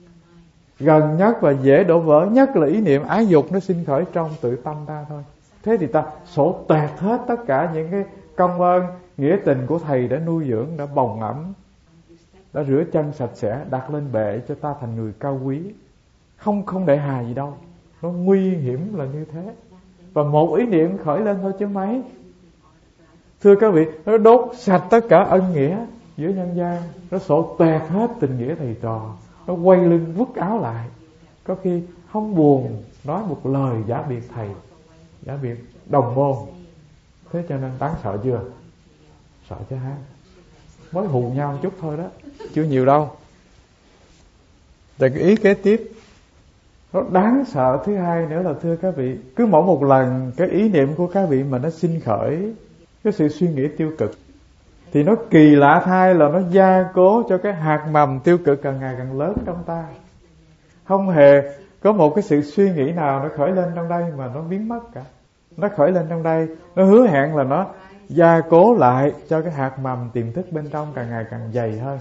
Gần nhất và dễ đổ vỡ nhất là ý niệm ái dục, nó sinh khởi trong tự tâm ta thôi. Thế thì ta sổ toẹt hết tất cả những cái công ơn, nghĩa tình của thầy đã nuôi dưỡng, đã bồng ẩm, đã rửa chân sạch sẽ, đặt lên bệ cho ta thành người cao quý. Không để hài gì đâu. Nó nguy hiểm là như thế. Và một ý niệm khởi lên thôi chứ mấy. Thưa các vị, nó đốt sạch tất cả ân nghĩa giữa nhân gian, nó sổ toẹt hết tình nghĩa thầy trò, nó quay lưng vứt áo lại. Có khi không buồn nói một lời giả biệt thầy, giả biệt đồng môn. Thế cho nên đáng sợ chưa? Sợ chứ ha. Mới hù nhau một chút thôi đó, chưa nhiều đâu. Rồi cái ý kế tiếp nó đáng sợ thứ hai nữa là, thưa các vị, cứ mỗi một lần cái ý niệm của các vị mà nó sinh khởi cái sự suy nghĩ tiêu cực, thì nó kỳ lạ thay là nó gia cố cho cái hạt mầm tiêu cực càng ngày càng lớn trong ta. Không hề có một cái sự suy nghĩ nào nó khởi lên trong đây mà nó biến mất cả. Nó khởi lên trong đây, nó hứa hẹn là nó gia cố lại cho cái hạt mầm tiềm thức bên trong càng ngày càng dày hơn.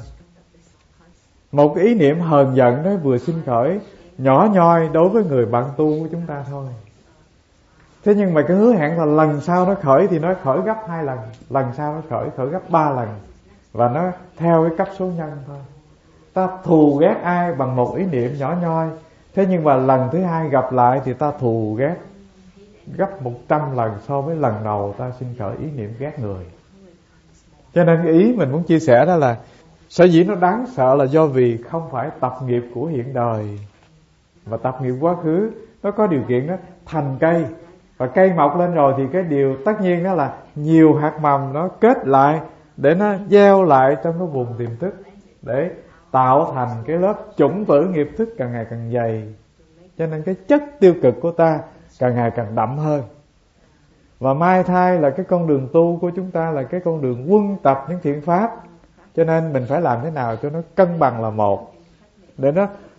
Một cái ý niệm hờn giận nó vừa sinh khởi, nhỏ nhoi đối với người bạn tu của chúng ta thôi. Thế nhưng mà cái hứa hẹn là lần sau nó khởi thì nó khởi gấp 2 lần, lần sau nó khởi gấp 3 lần. Và nó theo cái cấp số nhân thôi. Ta thù ghét ai bằng một ý niệm nhỏ nhoi, thế nhưng mà lần thứ hai gặp lại thì ta thù ghét gấp 100 lần so với lần đầu ta sinh khởi ý niệm ghét người. Cho nên cái ý mình muốn chia sẻ đó là, sở dĩ nó đáng sợ là do vì không phải tập nghiệp của hiện đời, mà tập nghiệp quá khứ nó có điều kiện đó thành cây. Và cây mọc lên rồi thì cái điều tất nhiên đó là nhiều hạt mầm nó kết lại để nó gieo lại trong cái vùng tiềm thức, để tạo thành cái lớp chủng tử nghiệp thức càng ngày càng dày. Cho nên cái chất tiêu cực của ta càng ngày càng đậm hơn. Và mai thai là cái con đường tu của chúng ta, là cái con đường quân tập những thiện pháp. Cho nên mình phải làm thế nào cho nó cân bằng là một, để nó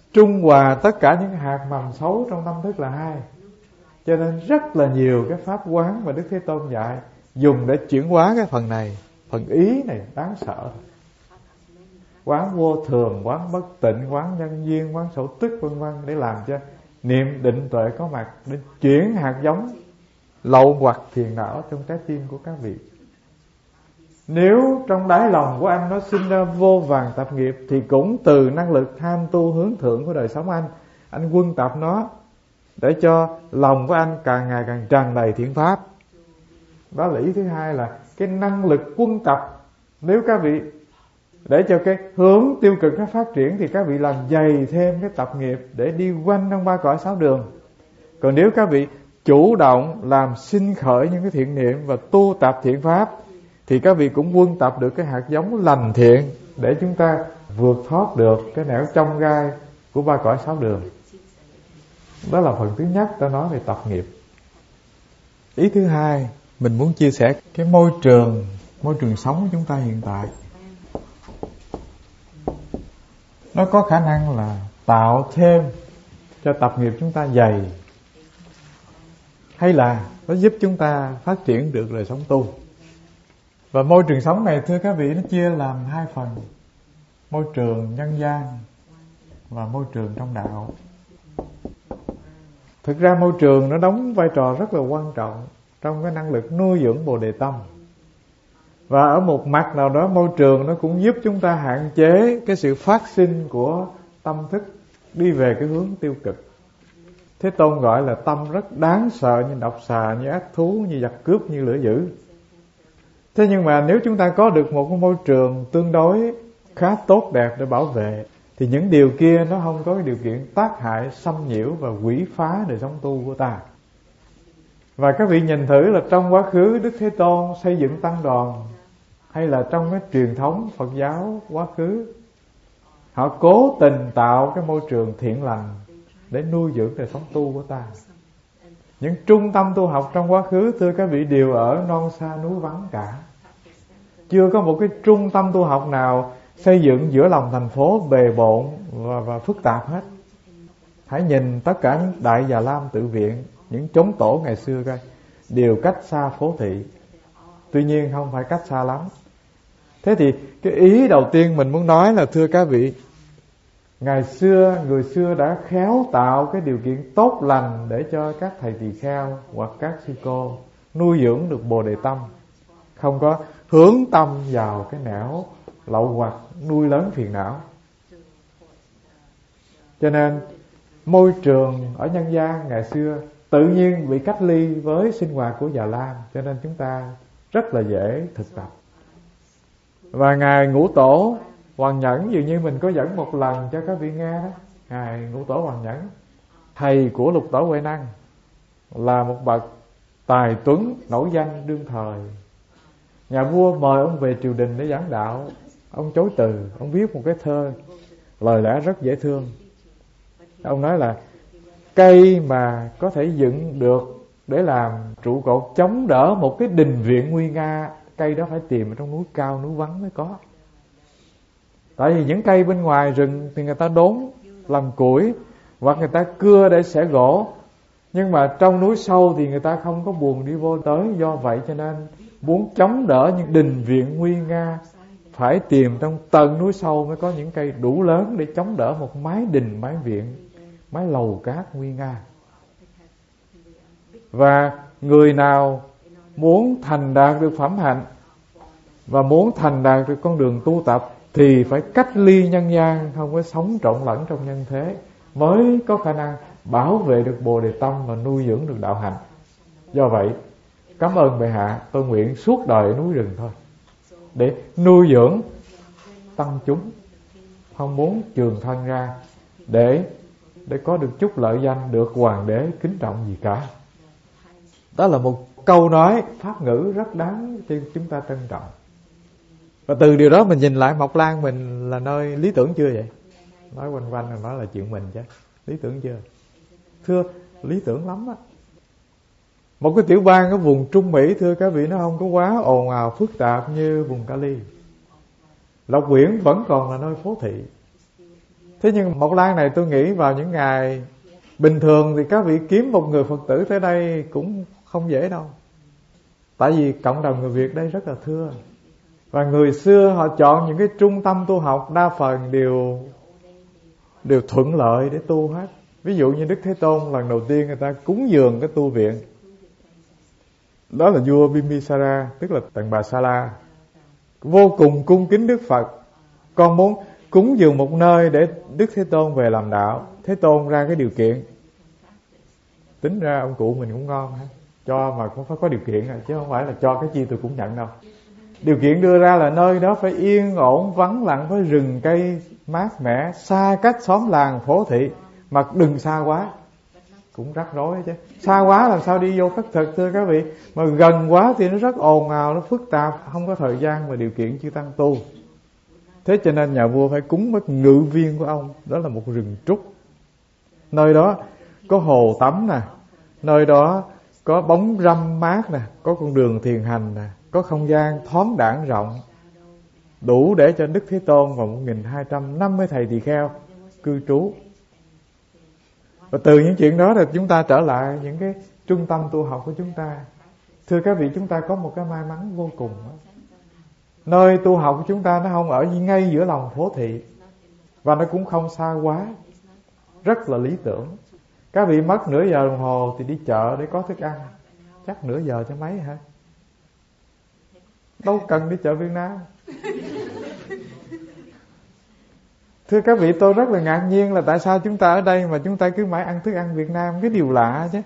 trung hòa tất cả những hạt mầm xấu trong tâm thức là hai. Cho nên rất là nhiều cái pháp quán mà Đức Thế Tôn dạy dùng để chuyển hóa cái phần này, phần ý này đáng sợ. Quán vô thường, quán bất tịnh, quán nhân duyên, quán sổ tức vân vân, để làm cho niệm định tuệ có mặt, để chuyển hạt giống lậu hoặc phiền não trong trái tim của các vị. Nếu trong đáy lòng của anh nó sinh ra vô vàn tập nghiệp, thì cũng từ năng lực tham tu hướng thượng của đời sống anh quân tập nó để cho lòng của anh càng ngày càng tràn đầy thiện pháp. Đó là ý thứ hai, là cái năng lực quân tập. Nếu các vị để cho cái hướng tiêu cực nó phát triển, thì các vị làm dày thêm cái tập nghiệp để đi quanh trong ba cõi sáu đường. Còn nếu các vị chủ động làm sinh khởi những cái thiện niệm và tu tập thiện pháp, thì các vị cũng quân tập được cái hạt giống lành thiện để chúng ta vượt thoát được cái nẻo chông gai của ba cõi sáu đường. Đó là phần thứ nhất, ta nói về tập nghiệp. Ý thứ hai, mình muốn chia sẻ cái môi trường sống của chúng ta hiện tại. Nó có khả năng là tạo thêm cho tập nghiệp chúng ta dày, hay là nó giúp chúng ta phát triển được đời sống tu. Và môi trường sống này, thưa các vị, nó chia làm hai phần: môi trường nhân gian và môi trường trong đạo. Thực ra môi trường nó đóng vai trò rất là quan trọng trong cái năng lực nuôi dưỡng Bồ Đề Tâm. Và ở một mặt nào đó, môi trường nó cũng giúp chúng ta hạn chế cái sự phát sinh của tâm thức đi về cái hướng tiêu cực. Thế Tôn gọi là tâm rất đáng sợ, như độc xà, như ác thú, như giặc cướp, như lửa dữ. Thế nhưng mà nếu chúng ta có được một cái môi trường tương đối khá tốt đẹp để bảo vệ, thì những điều kia nó không có cái điều kiện tác hại, xâm nhiễu và quỷ phá đời sống tu của ta. Và các vị nhìn thử là trong quá khứ Đức Thế Tôn xây dựng tăng đoàn, hay là trong cái truyền thống Phật giáo quá khứ, họ cố tình tạo cái môi trường thiện lành để nuôi dưỡng đời sống tu của ta. Những trung tâm tu học trong quá khứ, thưa các vị, đều ở non xa núi vắng cả. Chưa có một cái trung tâm tu học nào xây dựng giữa lòng thành phố bề bộn và phức tạp hết. Hãy nhìn tất cả những đại Già Lam tự viện, những chốn tổ ngày xưa coi, đều cách xa phố thị. Tuy nhiên không phải cách xa lắm. Thế thì cái ý đầu tiên mình muốn nói là, thưa các vị, ngày xưa, người xưa đã khéo tạo cái điều kiện tốt lành để cho các thầy tỳ kheo hoặc các sư cô nuôi dưỡng được Bồ Đề Tâm, không có hướng tâm vào cái nẻo lậu hoặc nuôi lớn phiền não. Cho nên môi trường ở nhân gian ngày xưa tự nhiên bị cách ly với sinh hoạt của Già Lam, cho nên chúng ta rất là dễ thực tập. Và Ngài Ngũ Tổ Hoàng Nhẫn, dường như mình có dẫn một lần cho các vị nghe đó. Ngài Ngũ Tổ Hoàng Nhẫn, thầy của Lục Tổ Huệ Năng, là một bậc tài tuấn nổi danh đương thời. Nhà vua mời ông về triều đình để giảng đạo, ông chối từ. Ông viết một cái thơ, lời lẽ rất dễ thương. Ông nói là cây mà có thể dựng được để làm trụ cột chống đỡ một cái đình viện nguy nga, cây đó phải tìm ở trong núi cao, núi vắng mới có. Tại vì những cây bên ngoài rừng thì người ta đốn làm củi, hoặc người ta cưa để xẻ gỗ. Nhưng mà trong núi sâu thì người ta không có buồn đi vô tới. Do vậy cho nên muốn chống đỡ những đình viện nguy nga, phải tìm trong tận núi sâu mới có những cây đủ lớn để chống đỡ một mái đình, mái viện, mái lầu cát nguy nga. Và người nào muốn thành đạt được phẩm hạnh và muốn thành đạt được con đường tu tập thì phải cách ly nhân gian, không có sống trộn lẫn trong nhân thế, mới có khả năng bảo vệ được Bồ Đề Tâm và nuôi dưỡng được đạo hạnh. Do vậy, cảm ơn bệ hạ, tôi nguyện suốt đời núi rừng thôi, để nuôi dưỡng tăng chúng, không muốn trường thân ra để có được chút lợi danh, được hoàng đế kính trọng gì cả. Đó là một câu nói pháp ngữ rất đáng cho chúng ta trân trọng. Và từ điều đó mình nhìn lại Mộc Lan mình là nơi lý tưởng chưa vậy? Nói quanh quanh là nói là chuyện mình chứ. Lý tưởng chưa? Thưa, lý tưởng lắm á. Một cái tiểu bang ở vùng Trung Mỹ, thưa các vị, nó không có quá ồn ào phức tạp như vùng Cali. Lộc Quyển vẫn còn là nơi phố thị. Thế nhưng Mộc Lan này tôi nghĩ vào những ngày bình thường thì các vị kiếm một người Phật tử tới đây cũng không dễ đâu. Tại vì cộng đồng người Việt đây rất là thưa. Và người xưa họ chọn những cái trung tâm tu học đa phần đều thuận lợi để tu hết. Ví dụ như Đức Thế Tôn lần đầu tiên người ta cúng dường cái tu viện, đó là vua Bimbisara, tức là Tần Bà Sa La, vô cùng cung kính Đức Phật. Con muốn cúng dường một nơi để Đức Thế Tôn về làm đạo. Thế Tôn ra cái điều kiện, tính ra ông cụ mình cũng ngon ha, cho mà cũng phải có điều kiện chứ không phải là cho cái chi tôi cũng nhận đâu. Điều kiện đưa ra là nơi đó phải yên ổn, vắng lặng, với rừng cây mát mẻ, xa cách xóm làng phố thị, mà đừng xa quá. Cũng rắc rối chứ. Xa quá làm sao đi vô khất thực thưa các vị. Mà gần quá thì nó rất ồn ào, nó phức tạp, không có thời gian và điều kiện chư tăng tu. Thế cho nên nhà vua phải cúng với ngự viên của ông, đó là một rừng trúc. Nơi đó có hồ tắm nè, nơi đó có bóng râm mát nè, có con đường thiền hành nè, có không gian thoáng đãng rộng, đủ để cho Đức Thế Tôn và 1250 thầy tỳ kheo cư trú. Và từ những chuyện đó thì chúng ta trở lại những cái trung tâm tu học của chúng ta. Thưa các vị, chúng ta có một cái may mắn vô cùng đó. Nơi tu học của chúng ta nó không ở ngay giữa lòng phố thị, và nó cũng không xa quá, rất là lý tưởng. Các vị mất nửa giờ đồng hồ thì đi chợ để có thức ăn, chắc nửa giờ cho mấy hả? Đâu cần đi chợ Việt Nam. Thưa các vị, tôi rất là ngạc nhiên là tại sao chúng ta ở đây mà chúng ta cứ mãi ăn thức ăn Việt Nam, cái điều lạ chứ.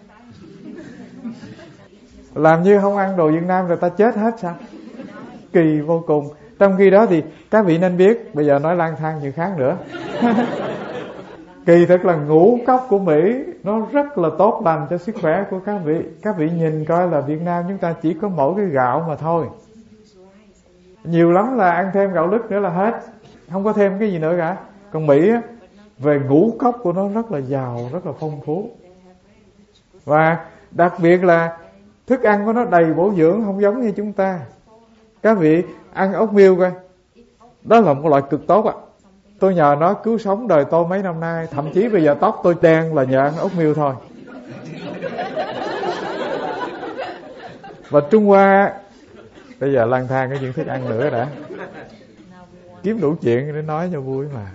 Làm như không ăn đồ Việt Nam rồi ta chết hết sao? Kỳ vô cùng. Trong khi đó thì các vị nên biết, bây giờ nói lang thang nhiều khác nữa. Kỳ thực là ngũ cốc của Mỹ nó rất là tốt lành cho sức khỏe của các vị. Các vị nhìn coi là Việt Nam chúng ta chỉ có mỗi cái gạo mà thôi. Nhiều lắm là ăn thêm gạo lứt nữa là hết, không có thêm cái gì nữa cả. Còn Mỹ á, về ngũ cốc của nó rất là giàu, rất là phong phú. Và đặc biệt là thức ăn của nó đầy bổ dưỡng, không giống như chúng ta. Các vị ăn ốc miêu coi, đó là một loại cực tốt ạ. Tôi nhờ nó cứu sống đời tôi mấy năm nay. Thậm chí bây giờ tóc tôi đen là nhờ ăn ốc miêu thôi. Và Trung Hoa, bây giờ lang thang cái chuyện thức ăn nữa đã, kiếm đủ chuyện để nói cho vui mà.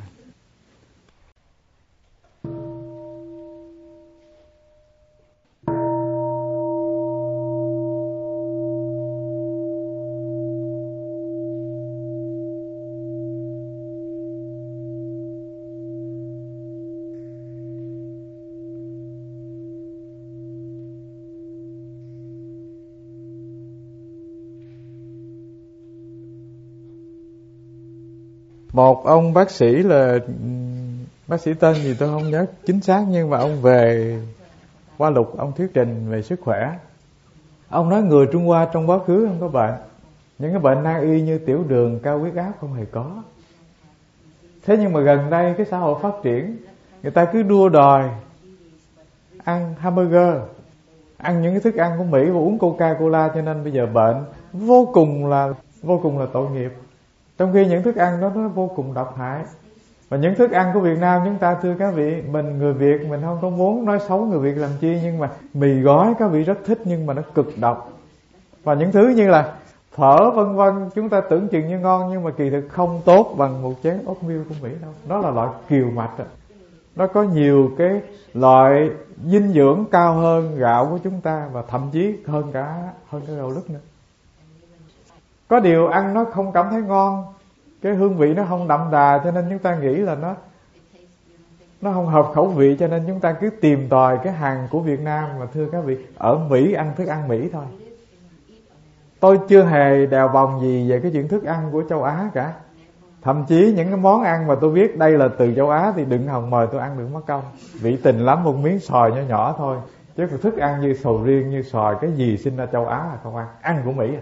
Một ông bác sĩ là bác sĩ tên gì tôi không nhớ chính xác, nhưng mà ông về Hoa Lục, ông thuyết trình về sức khỏe. Ông nói người Trung Hoa trong quá khứ không có bệnh, những cái bệnh nan y như tiểu đường, cao huyết áp không hề có. Thế nhưng mà gần đây cái xã hội phát triển, người ta cứ đua đòi ăn hamburger, ăn những cái thức ăn của Mỹ và uống Coca-Cola, cho nên bây giờ bệnh vô cùng là tội nghiệp. Trong khi những thức ăn đó nó vô cùng độc hại. Và những thức ăn của Việt Nam chúng ta, thưa các vị, mình người Việt mình không có muốn nói xấu người Việt làm chi, nhưng mà mì gói các vị rất thích nhưng mà nó cực độc. Và những thứ như là phở vân vân, chúng ta tưởng chừng như ngon nhưng mà kỳ thực không tốt bằng một chén ốc miêu của Mỹ đâu. Đó là loại kiều mạch đó. Nó có nhiều cái loại dinh dưỡng cao hơn gạo của chúng ta, và thậm chí hơn cả gạo lứt nữa. Có điều ăn nó không cảm thấy ngon, cái hương vị nó không đậm đà, cho nên chúng ta nghĩ là nó không hợp khẩu vị, cho nên chúng ta cứ tìm tòi cái hàng của Việt Nam. Mà thưa các vị, ở Mỹ ăn thức ăn Mỹ thôi. Tôi chưa hề đèo bòng gì về cái chuyện thức ăn của châu Á cả. Thậm chí những cái món ăn mà tôi biết đây là từ châu Á thì đừng hòng mời tôi ăn được mất công. Vị tình lắm, một miếng xoài nhỏ nhỏ thôi. Chứ còn thức ăn như sầu riêng, như xoài, cái gì sinh ra châu Á là không ăn. Ăn của Mỹ à.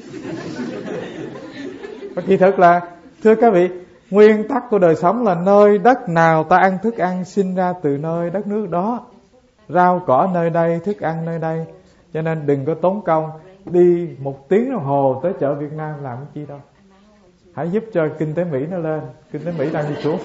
Và kỳ thực là, thưa các vị, nguyên tắc của đời sống là nơi đất nào ta ăn thức ăn sinh ra từ nơi đất nước đó. Rau cỏ nơi đây, thức ăn nơi đây. Cho nên đừng có tốn công đi 1 tiếng đồng hồ tới chợ Việt Nam làm cái chi đâu. hãy giúp cho kinh tế Mỹ nó lên. Kinh tế Mỹ đang đi xuống.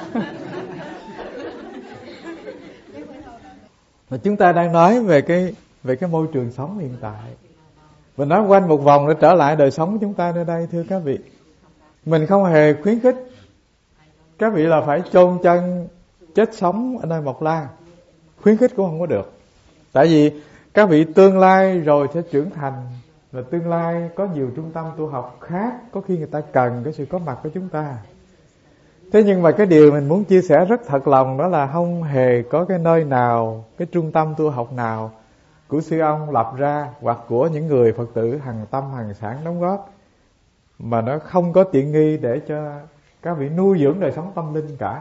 Mà chúng ta đang nói về cái môi trường sống hiện tại. Mình nói quanh một vòng để trở lại đời sống chúng ta nơi đây, thưa các vị. Mình không hề khuyến khích các vị là phải chôn chân chết sống ở nơi Mộc Lan. Khuyến khích cũng không có được. Tại vì các vị tương lai rồi sẽ trưởng thành, và tương lai có nhiều trung tâm tu học khác, có khi người ta cần cái sự có mặt của chúng ta. Thế nhưng mà cái điều mình muốn chia sẻ rất thật lòng đó là không hề có cái nơi nào, cái trung tâm tu học nào của sư ông lập ra, hoặc của những người Phật tử hằng tâm hằng sản đóng góp, mà nó không có tiện nghi để cho các vị nuôi dưỡng đời sống tâm linh cả.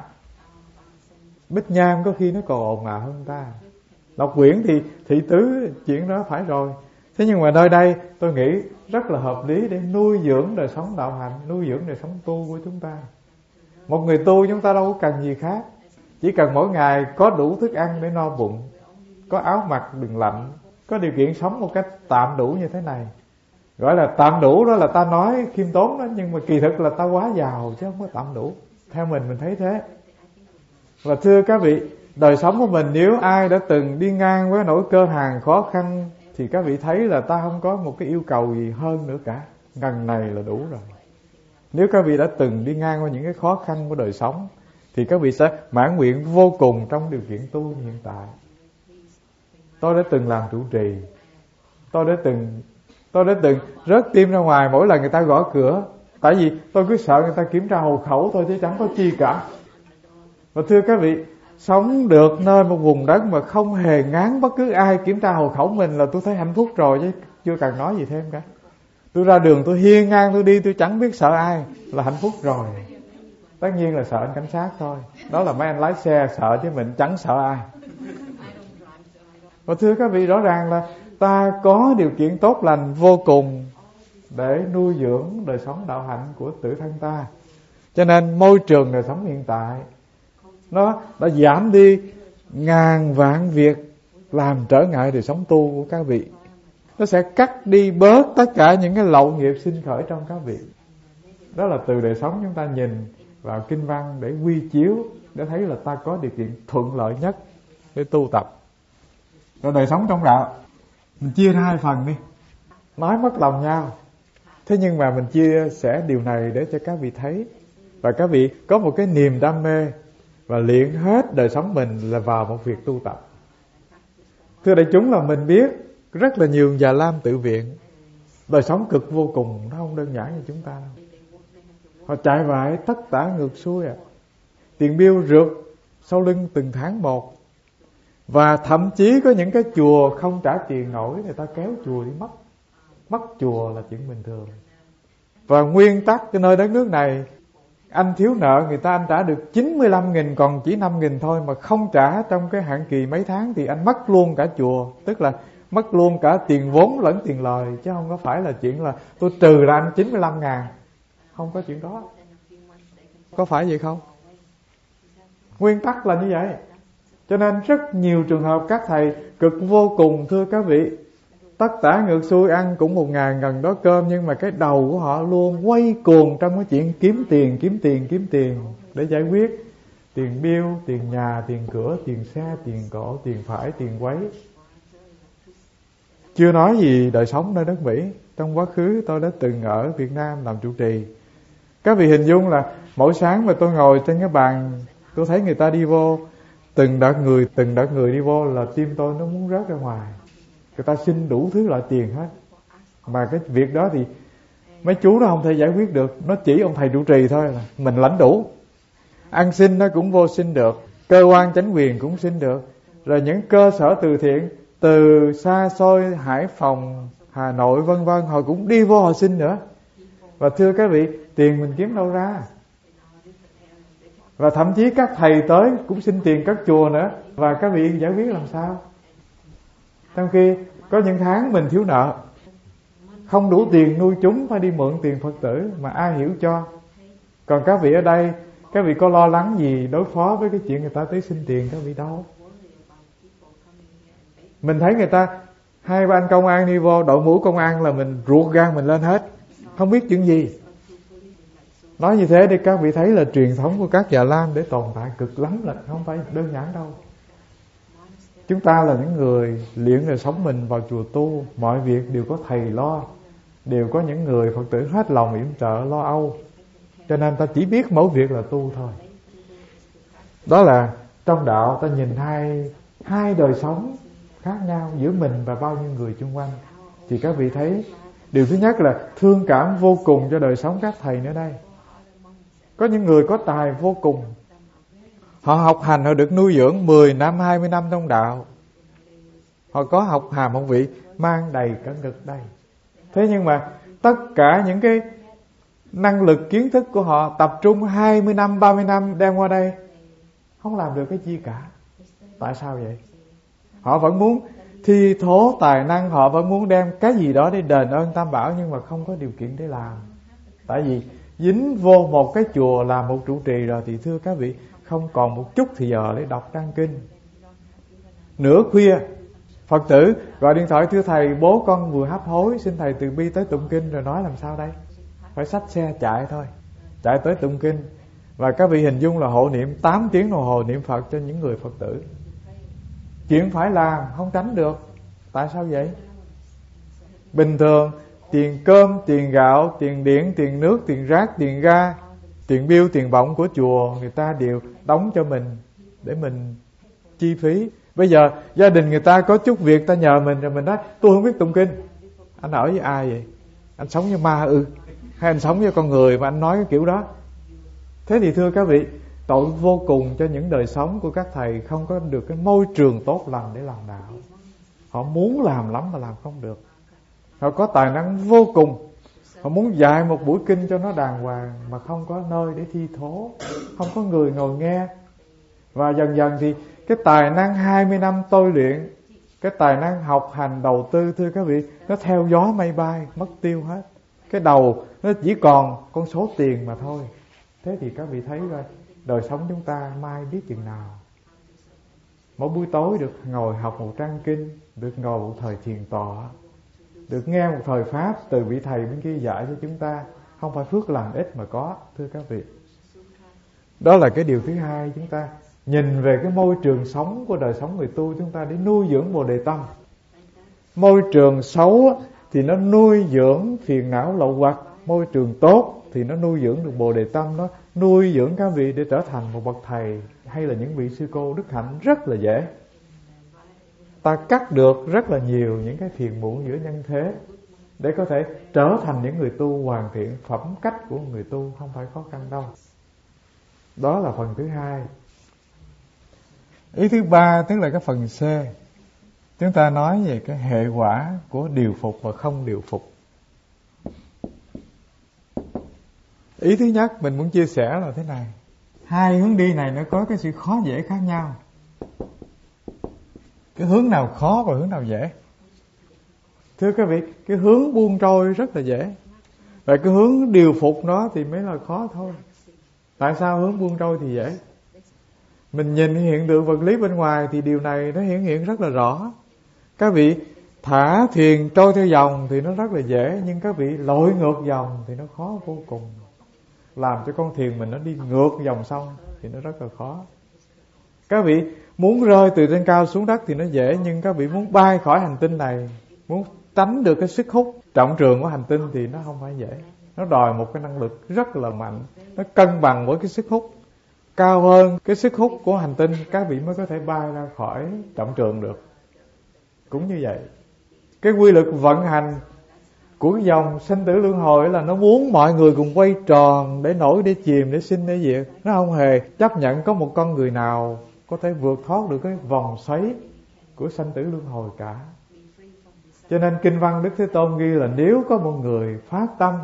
Bích Nham có khi nó còn ồn ào hơn ta. Lộc Quyển thì thị tứ, chuyện đó phải rồi. Thế nhưng mà nơi đây tôi nghĩ rất là hợp lý để nuôi dưỡng đời sống đạo hạnh, nuôi dưỡng đời sống tu của chúng ta. Một người tu chúng ta đâu có cần gì khác, chỉ cần mỗi ngày có đủ thức ăn để no bụng, có áo mặc đừng lạnh, có điều kiện sống một cách tạm đủ như thế này. Gọi là tạm đủ đó là ta nói khiêm tốn đó, nhưng mà kỳ thực là ta quá giàu chứ không có tạm đủ. Theo mình thấy thế. Và thưa các vị, đời sống của mình nếu ai đã từng đi ngang với nỗi cơ hàn khó khăn thì các vị thấy là ta không có một cái yêu cầu gì hơn nữa cả. Ngần này là đủ rồi. Nếu các vị đã từng đi ngang qua những cái khó khăn của đời sống thì các vị sẽ mãn nguyện vô cùng trong điều kiện tu như hiện tại. Tôi đã từng làm trụ trì, tôi đã từng rớt tim ra ngoài mỗi lần người ta gõ cửa. Tại vì tôi cứ sợ người ta kiểm tra hộ khẩu thôi chứ chẳng có chi cả. Và thưa các vị, sống được nơi một vùng đất mà không hề ngán bất cứ ai kiểm tra hộ khẩu mình là tôi thấy hạnh phúc rồi, chứ chưa cần nói gì thêm cả. Tôi ra đường tôi hiên ngang tôi đi, tôi chẳng biết sợ ai là hạnh phúc rồi. Tất nhiên là sợ anh cảnh sát thôi, đó là mấy anh lái xe sợ, chứ mình chẳng sợ ai. Và thưa các vị, rõ ràng là ta có điều kiện tốt lành vô cùng để nuôi dưỡng đời sống đạo hạnh của tự thân ta. Cho nên môi trường đời sống hiện tại nó đã giảm đi ngàn vạn việc làm trở ngại đời sống tu của các vị. Nó sẽ cắt đi bớt tất cả những cái lậu nghiệp sinh khởi trong các vị. Đó là từ đời sống chúng ta nhìn vào kinh văn để quy chiếu, để thấy là ta có điều kiện thuận lợi nhất để tu tập. Rồi đời sống trong đạo mình chia ra hai phần đi, nói mất lòng nhau. Thế nhưng mà mình chia sẻ điều này để cho các vị thấy, và các vị có một cái niềm đam mê và luyện hết đời sống mình là vào một việc tu tập. Thưa đại chúng, là mình biết rất là nhiều Già Lam tự viện đời sống cực vô cùng, nó không đơn giản như chúng ta đâu. Họ chạy vại tất tả ngược xuôi tiền bill rượt sau lưng từng tháng một. Và thậm chí có những cái chùa không trả tiền nổi, người ta kéo chùa đi mất. Mất chùa là chuyện bình thường. Và nguyên tắc cái nơi đất nước này, anh thiếu nợ người ta anh trả được 95.000 còn chỉ 5.000 thôi, mà không trả trong cái hạn kỳ mấy tháng thì anh mất luôn cả chùa. Tức là mất luôn cả tiền vốn lẫn tiền lời, chứ không có phải là chuyện là tôi trừ ra anh 95.000. Không có chuyện đó. Có phải vậy không? Nguyên tắc là như vậy. Cho nên rất nhiều trường hợp các thầy cực vô cùng, thưa các vị. Tất tả ngược xuôi, ăn cũng 1.000 gần đó cơm, nhưng mà cái đầu của họ luôn quay cuồng trong cái chuyện kiếm tiền để giải quyết tiền bill, tiền nhà, tiền cửa, tiền xe, tiền cộ, tiền phải, tiền quấy. Chưa nói gì đời sống nơi đất Mỹ. Trong quá khứ tôi đã từng ở Việt Nam làm trụ trì. Các vị hình dung là mỗi sáng mà tôi ngồi trên cái bàn, tôi thấy người ta đi vô, từng đợt người đi vô là tim tôi nó muốn rớt ra ngoài. Người ta xin đủ thứ loại tiền hết. Mà cái việc đó thì mấy chú nó không thể giải quyết được. Nó chỉ ông thầy trụ trì thôi là mình lãnh đủ. Ăn xin nó cũng vô xin được, cơ quan chánh quyền cũng xin được. Rồi những cơ sở từ thiện từ xa xôi, Hải Phòng, Hà Nội vân vân, họ cũng đi vô họ xin nữa. Và thưa các vị, tiền mình kiếm đâu ra? Và thậm chí các thầy tới cũng xin tiền các chùa nữa. Và các vị giải quyết làm sao? Trong khi có những tháng mình thiếu nợ, không đủ tiền nuôi chúng, phải đi mượn tiền Phật tử mà ai hiểu cho. Còn các vị ở đây, các vị có lo lắng gì đối phó với cái chuyện người ta tới xin tiền các vị đâu? Mình thấy người ta 2-3 anh công an đi vô, đội mũ công an là mình ruột gan mình lên hết, không biết chuyện gì. Nói như thế để các vị thấy là truyền thống của các Già Lam để tồn tại cực lắm, là không phải đơn giản đâu. Chúng ta là những người luyện đời sống mình vào chùa tu, mọi việc đều có thầy lo, đều có những người Phật tử hết lòng yểm trợ lo âu, cho nên ta chỉ biết mỗi việc là tu thôi. Đó là trong đạo ta nhìn hai đời sống khác nhau giữa mình và bao nhiêu người xung quanh. Thì các vị thấy điều thứ nhất là thương cảm vô cùng cho đời sống các thầy nữa đây. Có những người có tài vô cùng, họ học hành, họ được nuôi dưỡng 10 năm, 20 năm trong đạo, họ có học hàm học vị mang đầy cả ngực đây. Thế nhưng mà tất cả những cái năng lực kiến thức của họ tập trung 20 năm, 30 năm đem qua đây, không làm được cái gì cả. Tại sao vậy? Họ vẫn muốn thi thố tài năng, họ vẫn muốn đem cái gì đó để đền ơn Tam Bảo, nhưng mà không có điều kiện để làm. Tại vì dính vô một cái chùa làm một trụ trì rồi thì thưa các vị, không còn một chút thì giờ để đọc trang kinh. Nửa khuya Phật tử gọi điện thoại: thưa thầy, bố con vừa hấp hối, xin thầy từ bi tới tụng kinh. Rồi nói làm sao đây? Phải xách xe chạy thôi, chạy tới tụng kinh. Và các vị hình dung là hộ niệm 8 tiếng đồng hồ niệm Phật cho những người Phật tử. Chuyện phải làm, không tránh được. Tại sao vậy? Bình thường tiền cơm, tiền gạo, tiền điện, tiền nước, tiền rác, tiền ga, tiền bill, tiền bổng của chùa người ta đều đóng cho mình để mình chi phí. Bây giờ gia đình người ta có chút việc ta nhờ mình, rồi mình nói tôi không biết tụng kinh. Anh ở với ai vậy? Anh sống với ma ư? Hay anh sống với con người mà anh nói cái kiểu đó? Thế thì thưa các vị, tội vô cùng cho những đời sống của các thầy không có được cái môi trường tốt lành để làm đạo. Họ muốn làm lắm mà làm không được. Họ có tài năng vô cùng, họ muốn dạy một buổi kinh cho nó đàng hoàng mà không có nơi để thi thố, không có người ngồi nghe. Và dần dần thì cái tài năng 20 năm tôi luyện, cái tài năng học hành đầu tư, thưa các vị, nó theo gió mây bay, mất tiêu hết. Cái đầu nó chỉ còn con số tiền mà thôi. Thế thì các vị thấy rồi, đời sống chúng ta mai biết chừng nào. Mỗi buổi tối được ngồi học một trang kinh, được ngồi một thời thiền tọa, được nghe một thời pháp từ vị thầy bên kia dạy cho chúng ta, không phải phước làm ít mà có, thưa các vị. Đó là cái điều thứ hai, chúng ta nhìn về cái môi trường sống của đời sống người tu chúng ta để nuôi dưỡng Bồ Đề Tâm. Môi trường xấu thì nó nuôi dưỡng phiền não lậu hoặc, môi trường tốt thì nó nuôi dưỡng được Bồ Đề Tâm, nó nuôi dưỡng các vị để trở thành một bậc thầy hay là những vị sư cô đức hạnh rất là dễ. Ta cắt được rất là nhiều những cái phiền muộn giữa nhân thế để có thể trở thành những người tu hoàn thiện. Phẩm cách của người tu không phải khó khăn đâu. Đó là phần thứ hai. Ý thứ ba tức là cái phần C. Chúng ta nói về cái hệ quả của điều phục và không điều phục. Ý thứ nhất mình muốn chia sẻ là thế này. Hai hướng đi này nó có cái sự khó dễ khác nhau. Cái hướng nào khó và hướng nào dễ? Thưa các vị, cái hướng buông trôi rất là dễ. Và cái hướng điều phục nó thì mới là khó thôi. Tại sao hướng buông trôi thì dễ? Mình nhìn hiện tượng vật lý bên ngoài thì điều này nó hiện rất là rõ. Các vị thả thuyền trôi theo dòng thì nó rất là dễ, nhưng các vị lội ngược dòng thì nó khó vô cùng. Làm cho con thuyền mình nó đi ngược dòng sông thì nó rất là khó. Các vị muốn rơi từ trên cao xuống đất thì nó dễ, nhưng các vị muốn bay khỏi hành tinh này, muốn tránh được cái sức hút trọng trường của hành tinh thì nó không phải dễ. Nó đòi một cái năng lực rất là mạnh, nó cân bằng với cái sức hút cao hơn cái sức hút của hành tinh, các vị mới có thể bay ra khỏi trọng trường được. Cũng như vậy, cái quy luật vận hành của cái dòng sinh tử luân hồi là nó muốn mọi người cùng quay tròn để nổi, để chìm, để sinh, để diệt. Nó không hề chấp nhận có một con người nào có thể vượt thoát được cái vòng xoáy của sinh tử luân hồi cả. Cho nên kinh văn Đức Thế Tôn ghi là nếu có một người phát tâm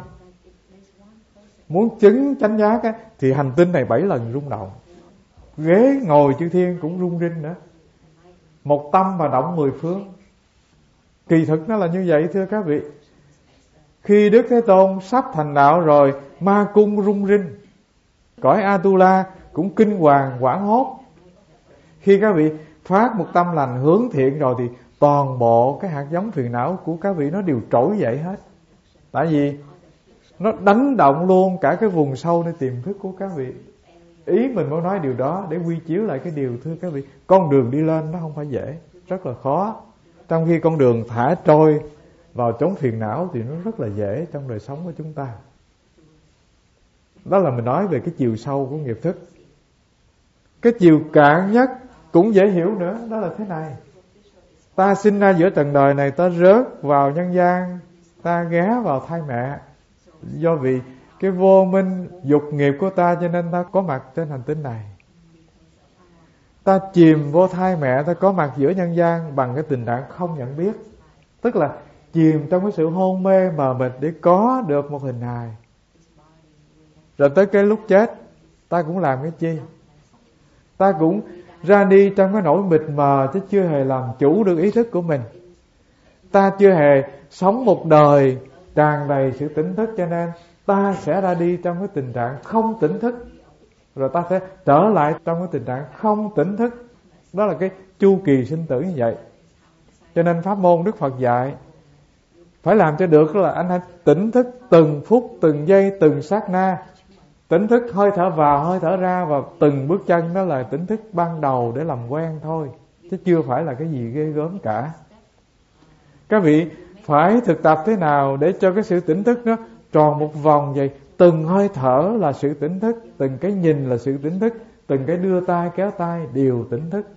muốn chứng chánh giác á, thì hành tinh này 7 lần rung động, ghế ngồi chư thiên cũng rung rinh nữa. Một tâm mà động 10 phương. Kỳ thực nó là như vậy thưa các vị. Khi Đức Thế Tôn sắp thành đạo rồi, ma cung rung rinh, cõi Atula cũng kinh hoàng hoảng hốt. Khi các vị phát một tâm lành hướng thiện rồi thì toàn bộ cái hạt giống phiền não của các vị nó đều trỗi dậy hết. Tại vì Nó đánh động luôn cả cái vùng sâu nơi tiềm thức của các vị. Ý mình muốn nói điều đó để quy chiếu lại cái điều, thưa các vị, con đường đi lên nó không phải dễ, rất là khó. Trong khi con đường thả trôi vào chốn phiền não thì nó rất là dễ trong đời sống của chúng ta. Đó là mình nói về cái chiều sâu của nghiệp thức. Cái chiều cạn nhất cũng dễ hiểu nữa, đó là thế này. Ta sinh ra giữa trần đời này, ta rớt vào nhân gian, ta ghé vào thai mẹ. Do vì cái vô minh dục nghiệp của ta cho nên ta có mặt trên hành tinh này. Ta chìm vô thai mẹ, ta có mặt giữa nhân gian bằng cái tình trạng không nhận biết. Tức là chìm trong cái sự hôn mê mờ mịt để có được một hình hài. Rồi tới cái lúc chết, ta cũng làm cái chi? Ta cũng ra đi trong cái nỗi mịt mờ, chứ chưa hề làm chủ được ý thức của mình. Ta chưa hề sống một đời tràn đầy sự tỉnh thức, cho nên ta sẽ ra đi trong cái tình trạng không tỉnh thức, rồi ta sẽ trở lại trong cái tình trạng không tỉnh thức. Đó là cái chu kỳ sinh tử như vậy. Cho nên pháp môn Đức Phật dạy phải làm cho được là anh hãy tỉnh thức từng phút, từng giây, từng sát na. Tỉnh thức hơi thở vào, hơi thở ra, và từng bước chân đó là tỉnh thức ban đầu để làm quen thôi, chứ chưa phải là cái gì ghê gớm cả. Các vị phải thực tập thế nào để cho cái sự tỉnh thức nó tròn một vòng vậy. Từng hơi thở là sự tỉnh thức, từng cái nhìn là sự tỉnh thức, từng cái đưa tay kéo tay đều tỉnh thức.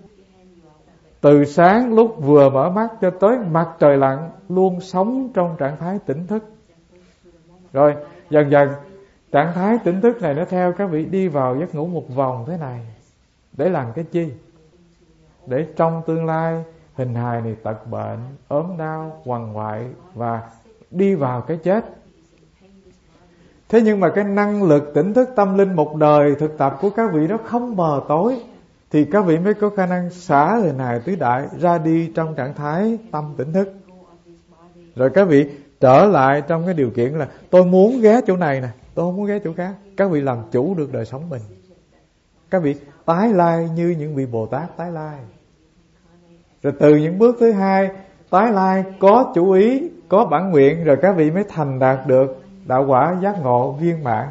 Từ sáng lúc vừa mở mắt cho tới mặt trời lặn luôn sống trong trạng thái tỉnh thức. Rồi dần dần trạng thái tỉnh thức này nó theo các vị đi vào giấc ngủ một vòng thế này. Để làm cái chi? Để trong tương lai hình hài này tật bệnh, ốm đau, quằn quại và đi vào cái chết. Thế nhưng mà cái năng lực tỉnh thức tâm linh một đời thực tập của các vị nó không mờ tối, thì các vị mới có khả năng xả hình hài tứ đại ra đi trong trạng thái tâm tỉnh thức. Rồi các vị trở lại trong cái điều kiện là tôi muốn ghé chỗ này nè, tôi không muốn ghé chỗ khác. Các vị làm chủ được đời sống mình. Các vị tái lai như những vị Bồ Tát tái lai. Rồi từ những bước thứ hai, tái lai có chủ ý, có bản nguyện, rồi các vị mới thành đạt được đạo quả giác ngộ viên mãn.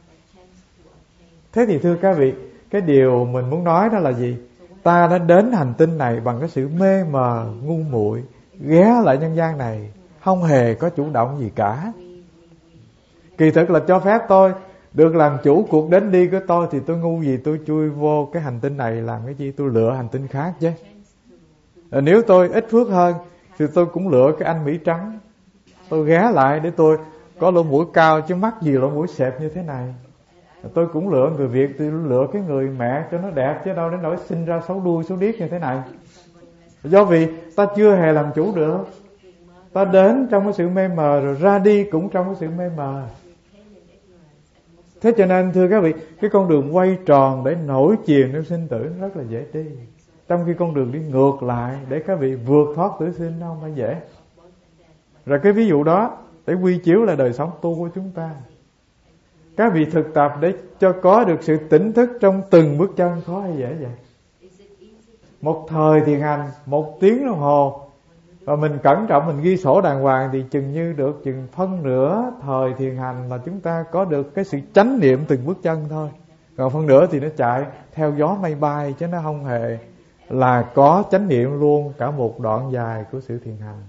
Thế thì thưa các vị, cái điều mình muốn nói đó là gì? Ta đã đến hành tinh này bằng cái sự mê mờ, ngu muội, ghé lại nhân gian này, không hề có chủ động gì cả. Kỳ thực là cho phép tôi được làm chủ cuộc đến đi của tôi, thì tôi ngu gì tôi chui vô cái hành tinh này làm cái gì? Tôi lựa hành tinh khác chứ. Nếu tôi ít phước hơn thì tôi cũng lựa cái anh Mỹ trắng, tôi ghé lại để tôi có lỗ mũi cao chứ mắc gì lỗ mũi xẹp như thế này. Tôi cũng lựa người Việt, tôi lựa cái người mẹ cho nó đẹp, chứ đâu đến nỗi sinh ra xấu đuôi xấu điếc như thế này. Do vì ta chưa hề làm chủ được. Ta đến trong cái sự mê mờ, rồi ra đi cũng trong cái sự mê mờ. Thế cho nên thưa các vị, cái con đường quay tròn để nổi chìm trong sinh tử rất là dễ đi, trong khi con đường đi ngược lại để các vị vượt thoát tử sinh nó không phải dễ. Rồi cái ví dụ đó để quy chiếu là đời sống tu của chúng ta. Các vị thực tập để cho có được sự tỉnh thức trong từng bước chân khó hay dễ vậy? Một thời thiền hành 1 tiếng đồng hồ, và mình cẩn trọng, mình ghi sổ đàng hoàng, thì chừng như được chừng phân nửa thời thiền hành là chúng ta có được cái sự chánh niệm từng bước chân thôi. Còn phân nửa thì nó chạy theo gió mây bay, chứ nó không hề là có chánh niệm luôn cả một đoạn dài của sự thiền hành.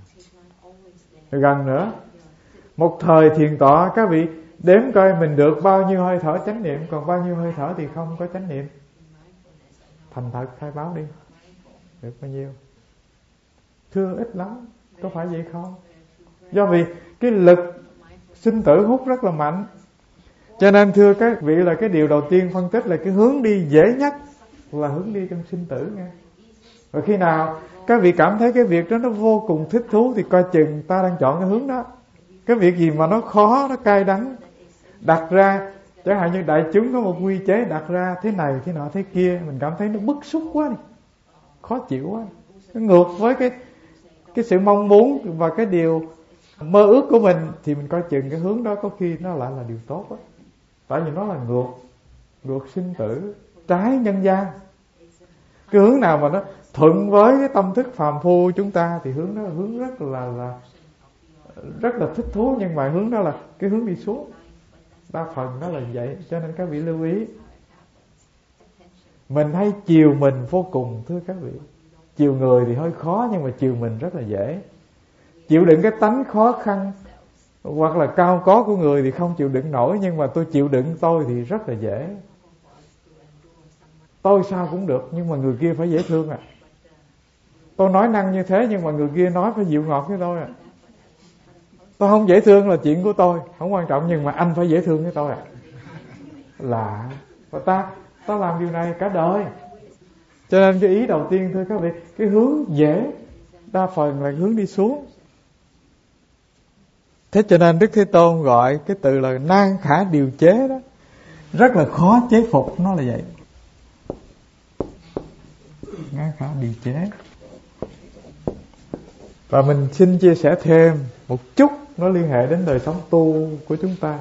Gần nữa, một thời thiền tọa các vị đếm coi mình được bao nhiêu hơi thở chánh niệm, còn bao nhiêu hơi thở thì không có chánh niệm. Thành thật khai báo đi, được bao nhiêu? Thưa ít lắm, có phải vậy không? Do vì cái lực sinh tử hút rất là mạnh, cho nên thưa các vị là cái điều đầu tiên phân tích là cái hướng đi dễ nhất là hướng đi trong sinh tử nha. Và khi nào các vị cảm thấy cái việc đó nó vô cùng thích thú thì coi chừng ta đang chọn cái hướng đó. Cái việc gì mà nó khó, nó cay đắng đặt ra, chẳng hạn như đại chúng có một quy chế đặt ra thế này thế nọ thế kia, mình cảm thấy nó bức xúc quá đi, khó chịu quá, nó ngược với cái sự mong muốn và cái điều mơ ước của mình, thì mình coi chừng cái hướng đó có khi nó lại là điều tốt đó. Tại vì nó là ngược sinh tử, trái nhân gian. Cái hướng nào mà nó thuận với cái tâm thức phàm phu chúng ta thì hướng đó là hướng rất là thích thú, nhưng mà hướng đó là cái hướng đi xuống. Đa phần nó là vậy. Cho nên các vị lưu ý, mình hay chiều mình vô cùng, thưa các vị. Chiều người thì hơi khó, nhưng mà chiều mình rất là dễ. Chịu đựng cái tánh khó khăn hoặc là cao có của người thì không chịu đựng nổi, nhưng mà tôi chịu đựng tôi thì rất là dễ. Tôi sao cũng được, nhưng mà người kia phải dễ thương Tôi nói năng như thế, nhưng mà người kia nói phải dịu ngọt với tôi Tôi không dễ thương là chuyện của tôi, không quan trọng, nhưng mà anh phải dễ thương với tôi Lạ. Và ta làm điều này cả đời. Cho nên cái ý đầu tiên, thưa các vị, cái hướng dễ đa phần là hướng đi xuống. Thế cho nên Đức Thế Tôn gọi cái từ là nan khả điều chế đó, rất là khó chế phục, nó là vậy. Nan khả điều chế. Và mình xin chia sẻ thêm một chút, nó liên hệ đến đời sống tu của chúng ta.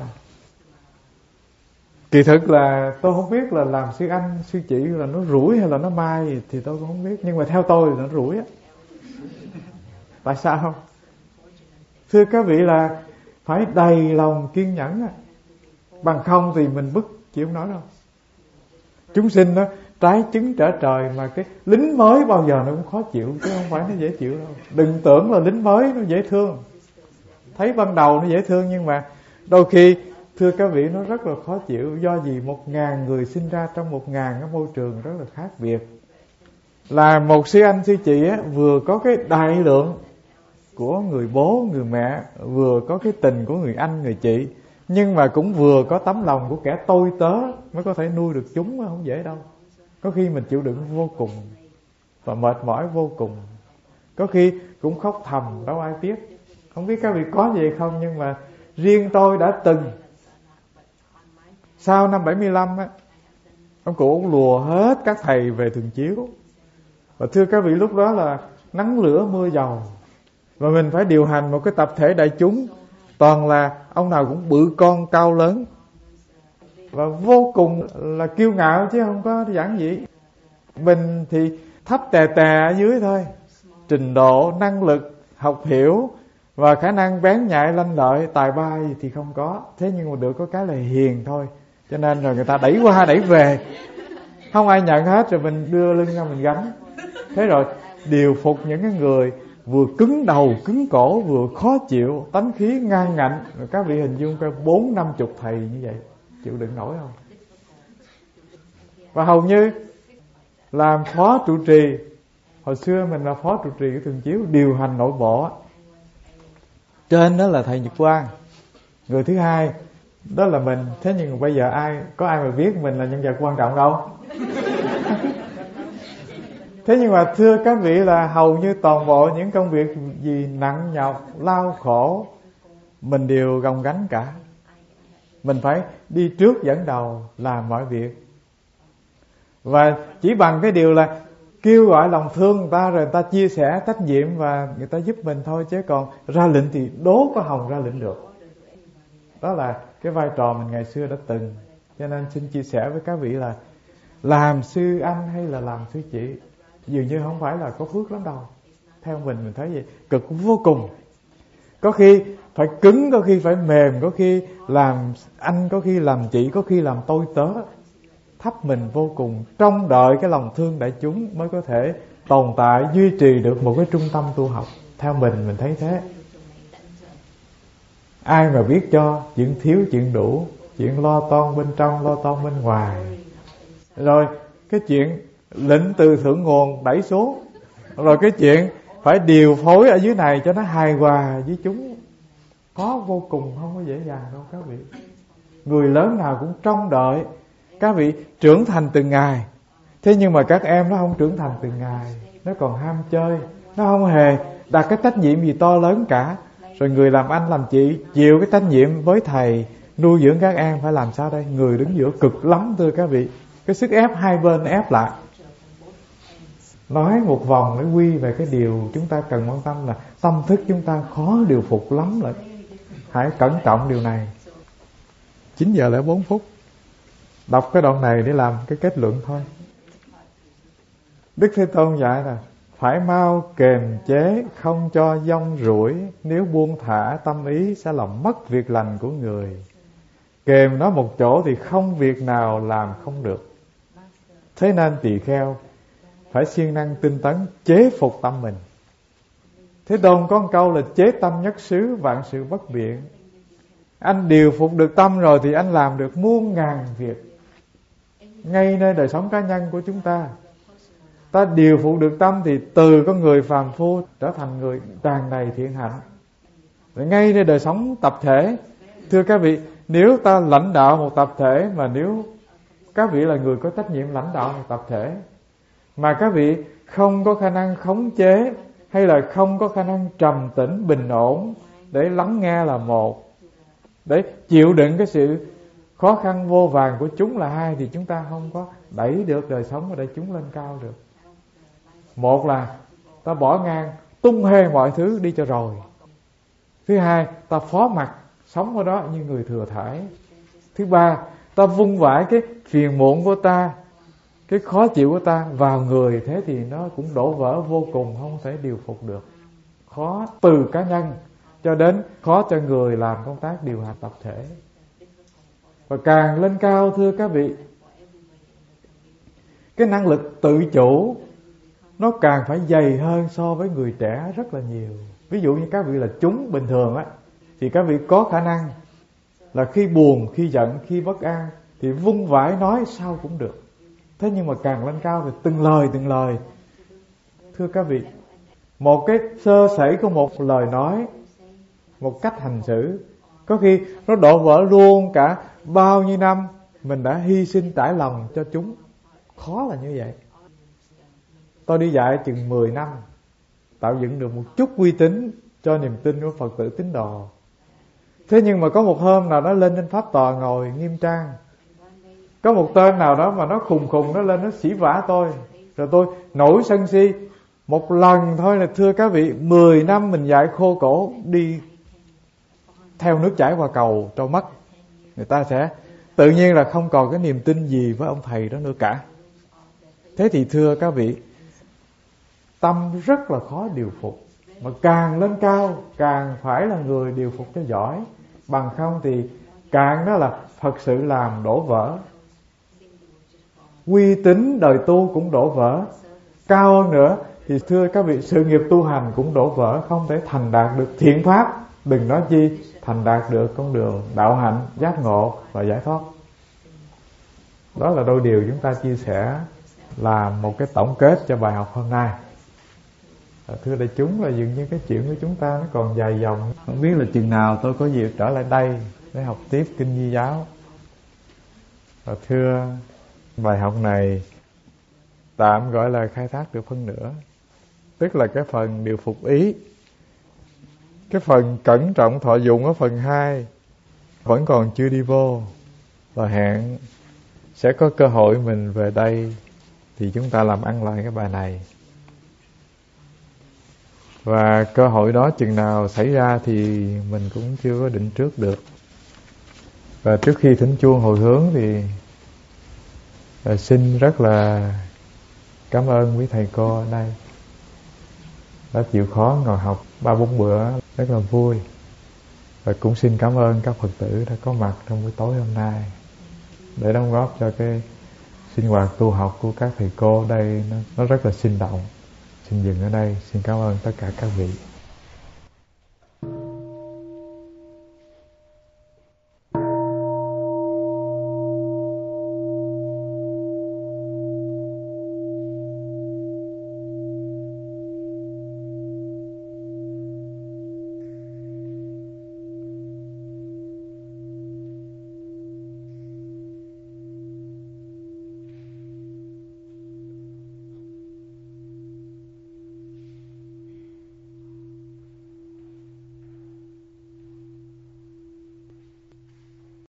Kỳ thực là tôi không biết là làm sư anh, sư chị là nó rủi hay là nó mai thì tôi cũng không biết. Nhưng mà theo tôi là nó rủi Tại sao không? Thưa các vị là phải đầy lòng kiên nhẫn Bằng không thì mình bức chịu không nói đâu. Chúng sinh đó, trái trứng trở trời, mà cái lính mới bao giờ nó cũng khó chịu, chứ không phải nó dễ chịu đâu. Đừng tưởng là lính mới nó dễ thương. Thấy ban đầu nó dễ thương, nhưng mà đôi khi, thưa các vị, nó rất là khó chịu. Do gì? 1.000 người sinh ra trong 1.000 cái môi trường rất là khác biệt. Là một sư anh sư chị vừa có cái đại lượng của người bố, người mẹ, vừa có cái tình của người anh, người chị, nhưng mà cũng vừa có tấm lòng của kẻ tôi tớ mới có thể nuôi được chúng. Không dễ đâu. Có khi mình chịu đựng vô cùng và mệt mỏi vô cùng. Có khi cũng khóc thầm, đâu ai biết. Không biết các vị có vậy không, nhưng mà riêng tôi đã từng. Sau năm 75 ông cụ ông lùa hết các thầy về Thường Chiếu. Và thưa các vị, lúc đó là nắng lửa mưa dầu, và mình phải điều hành một cái tập thể đại chúng, toàn là ông nào cũng bự con cao lớn, và vô cùng là kiêu ngạo chứ không có giản dị. Mình thì thấp tè tè ở dưới thôi. Trình độ, năng lực, học hiểu và khả năng bén nhạy, lanh lợi, tài ba thì không có. Thế nhưng mà được có cái là hiền thôi. Cho nên rồi người ta đẩy qua đẩy về, không ai nhận hết, rồi mình đưa lưng ra mình gánh. Thế rồi điều phục những cái người vừa cứng đầu cứng cổ, vừa khó chịu, tánh khí ngang ngạnh. Rồi các vị hình dung coi 40-50 thầy như vậy, chịu đựng nổi không? Và hầu như làm phó trụ trì, hồi xưa mình là phó trụ trì của Thường Chiếu, điều hành nội bộ. Trên đó là thầy Nhật Quang, người thứ hai đó là mình. Thế nhưng mà bây giờ có ai mà biết mình là nhân vật quan trọng đâu. Thế nhưng mà thưa các vị là hầu như toàn bộ những công việc gì nặng nhọc, lao khổ, mình đều gồng gánh cả. Mình phải đi trước dẫn đầu làm mọi việc. Và chỉ bằng cái điều là kêu gọi lòng thương người ta, rồi người ta chia sẻ trách nhiệm và người ta giúp mình thôi. Chứ còn ra lệnh thì đố có hòng ra lệnh được. Đó là cái vai trò mình ngày xưa đã từng. Cho nên xin chia sẻ với các vị là làm sư anh hay là làm sư chị dường như không phải là có phước lắm đâu. Theo mình thấy vậy, cực vô cùng. Có khi phải cứng, có khi phải mềm, có khi làm anh, có khi làm chị, có khi làm tôi tớ. Thấp mình vô cùng, trông đợi cái lòng thương đại chúng mới có thể tồn tại, duy trì được một cái trung tâm tu học. Theo mình thấy thế. Ai mà biết cho chuyện thiếu chuyện đủ, chuyện lo toan bên trong lo toan bên ngoài, rồi cái chuyện lệnh từ thượng nguồn đẩy xuống, rồi cái chuyện phải điều phối ở dưới này cho nó hài hòa với chúng, khó vô cùng, không có dễ dàng đâu các vị. Người lớn nào cũng trông đợi các vị trưởng thành từng ngày. Thế nhưng mà các em nó không trưởng thành từng ngày, nó còn ham chơi, nó không hề đặt cái trách nhiệm gì to lớn cả. Rồi người làm anh làm chị chịu cái trách nhiệm với thầy nuôi dưỡng các em phải làm sao đây? Người đứng giữa cực lắm thưa các vị. Cái sức ép hai bên ép lại. Nói một vòng để quy về cái điều chúng ta cần quan tâm là tâm thức chúng ta khó điều phục lắm. Lại hãy cẩn trọng điều này. 9 giờ 04 phút. Đọc cái đoạn này để làm cái kết luận thôi. Đức Thế Tôn dạy là phải mau kềm chế, không cho dông rủi. Nếu buông thả tâm ý sẽ làm mất việc lành của người. kèm nó một chỗ thì không việc nào làm không được. Thế nên tỳ kheo phải siêng năng tinh tấn chế phục tâm mình. Thế Tôn có một câu là chế tâm nhất xứ, vạn sự bất biện. Anh điều phục được tâm rồi thì anh làm được muôn ngàn việc. Ngay nơi đời sống cá nhân của chúng ta, ta điều phục được tâm thì từ con người phàm phu trở thành người tràn đầy thiện hạnh. Ngay nơi đời sống tập thể, thưa các vị, nếu ta lãnh đạo một tập thể, mà nếu các vị là người có trách nhiệm lãnh đạo một tập thể, mà các vị không có khả năng khống chế hay là không có khả năng trầm tĩnh bình ổn để lắng nghe là một, để chịu đựng cái sự khó khăn vô vàn của chúng là hai, thì chúng ta không có đẩy được đời sống để chúng lên cao được. Một là ta bỏ ngang tung hê mọi thứ đi cho rồi. Thứ hai, ta phó mặc sống ở đó như người thừa thải. Thứ ba, ta vung vãi cái phiền muộn của ta, cái khó chịu của ta vào người, thế thì nó cũng đổ vỡ vô cùng, không thể điều phục được. Khó từ cá nhân cho đến khó cho người làm công tác điều hành tập thể. Và càng lên cao, thưa các vị, cái năng lực tự chủ nó càng phải dày hơn so với người trẻ rất là nhiều. Ví dụ như các vị là chúng bình thường á, thì các vị có khả năng là khi buồn, khi giận, khi bất an thì vung vãi nói sao cũng được. Thế nhưng mà càng lên cao thì từng lời, thưa các vị, một cái sơ sẩy của một lời nói, một cách hành xử, có khi nó đổ vỡ luôn cả bao nhiêu năm mình đã hy sinh trải lòng cho chúng. Khó là như vậy. Tôi đi dạy chừng 10 năm, tạo dựng được một chút uy tín cho niềm tin của Phật tử tín đồ. Thế nhưng mà có một hôm nào đó lên trên pháp tòa ngồi nghiêm trang, có một tên nào đó mà nó khùng nó lên nó xỉ vả tôi, rồi tôi nổi sân si. Một lần thôi là, thưa các vị, 10 năm mình dạy khô cổ đi theo nước chảy qua cầu trâu mất. Người ta sẽ tự nhiên là không còn cái niềm tin gì với ông thầy đó nữa cả. Thế thì thưa các vị, tâm rất là khó điều phục. Mà càng lên cao càng phải là người điều phục cho giỏi. Bằng không thì càng đó là thật sự làm đổ vỡ. Uy tín đời tu cũng đổ vỡ. Cao hơn nữa thì thưa các vị, sự nghiệp tu hành cũng đổ vỡ, không thể thành đạt được thiện pháp, đừng nói chi thành đạt được con đường đạo hạnh, giác ngộ và giải thoát. Đó là đôi điều chúng ta chia sẻ làm một cái tổng kết cho bài học hôm nay. Thưa đại chúng, là dường như cái chuyện của chúng ta nó còn dài dòng. Không biết là chừng nào tôi có dịp trở lại đây để học tiếp Kinh Di Giáo. Và thưa, bài học này tạm gọi là khai thác được phân nửa, tức là cái phần điều phục ý. Cái phần cẩn trọng thọ dụng ở phần 2 vẫn còn chưa đi vô. Và hẹn sẽ có cơ hội mình về đây thì chúng ta làm ăn lại cái bài này. Và cơ hội đó chừng nào xảy ra thì mình cũng chưa có định trước được. Và trước khi thỉnh chuông hồi hướng thì xin rất là cảm ơn quý thầy cô ở đây đã chịu khó ngồi học 3-4 bữa rất là vui. Và cũng xin cảm ơn các Phật tử đã có mặt trong buổi tối hôm nay để đóng góp cho cái sinh hoạt tu học của các thầy cô ở đây nó rất là sinh động. Xin dừng ở đây. Xin cảm ơn tất cả các vị.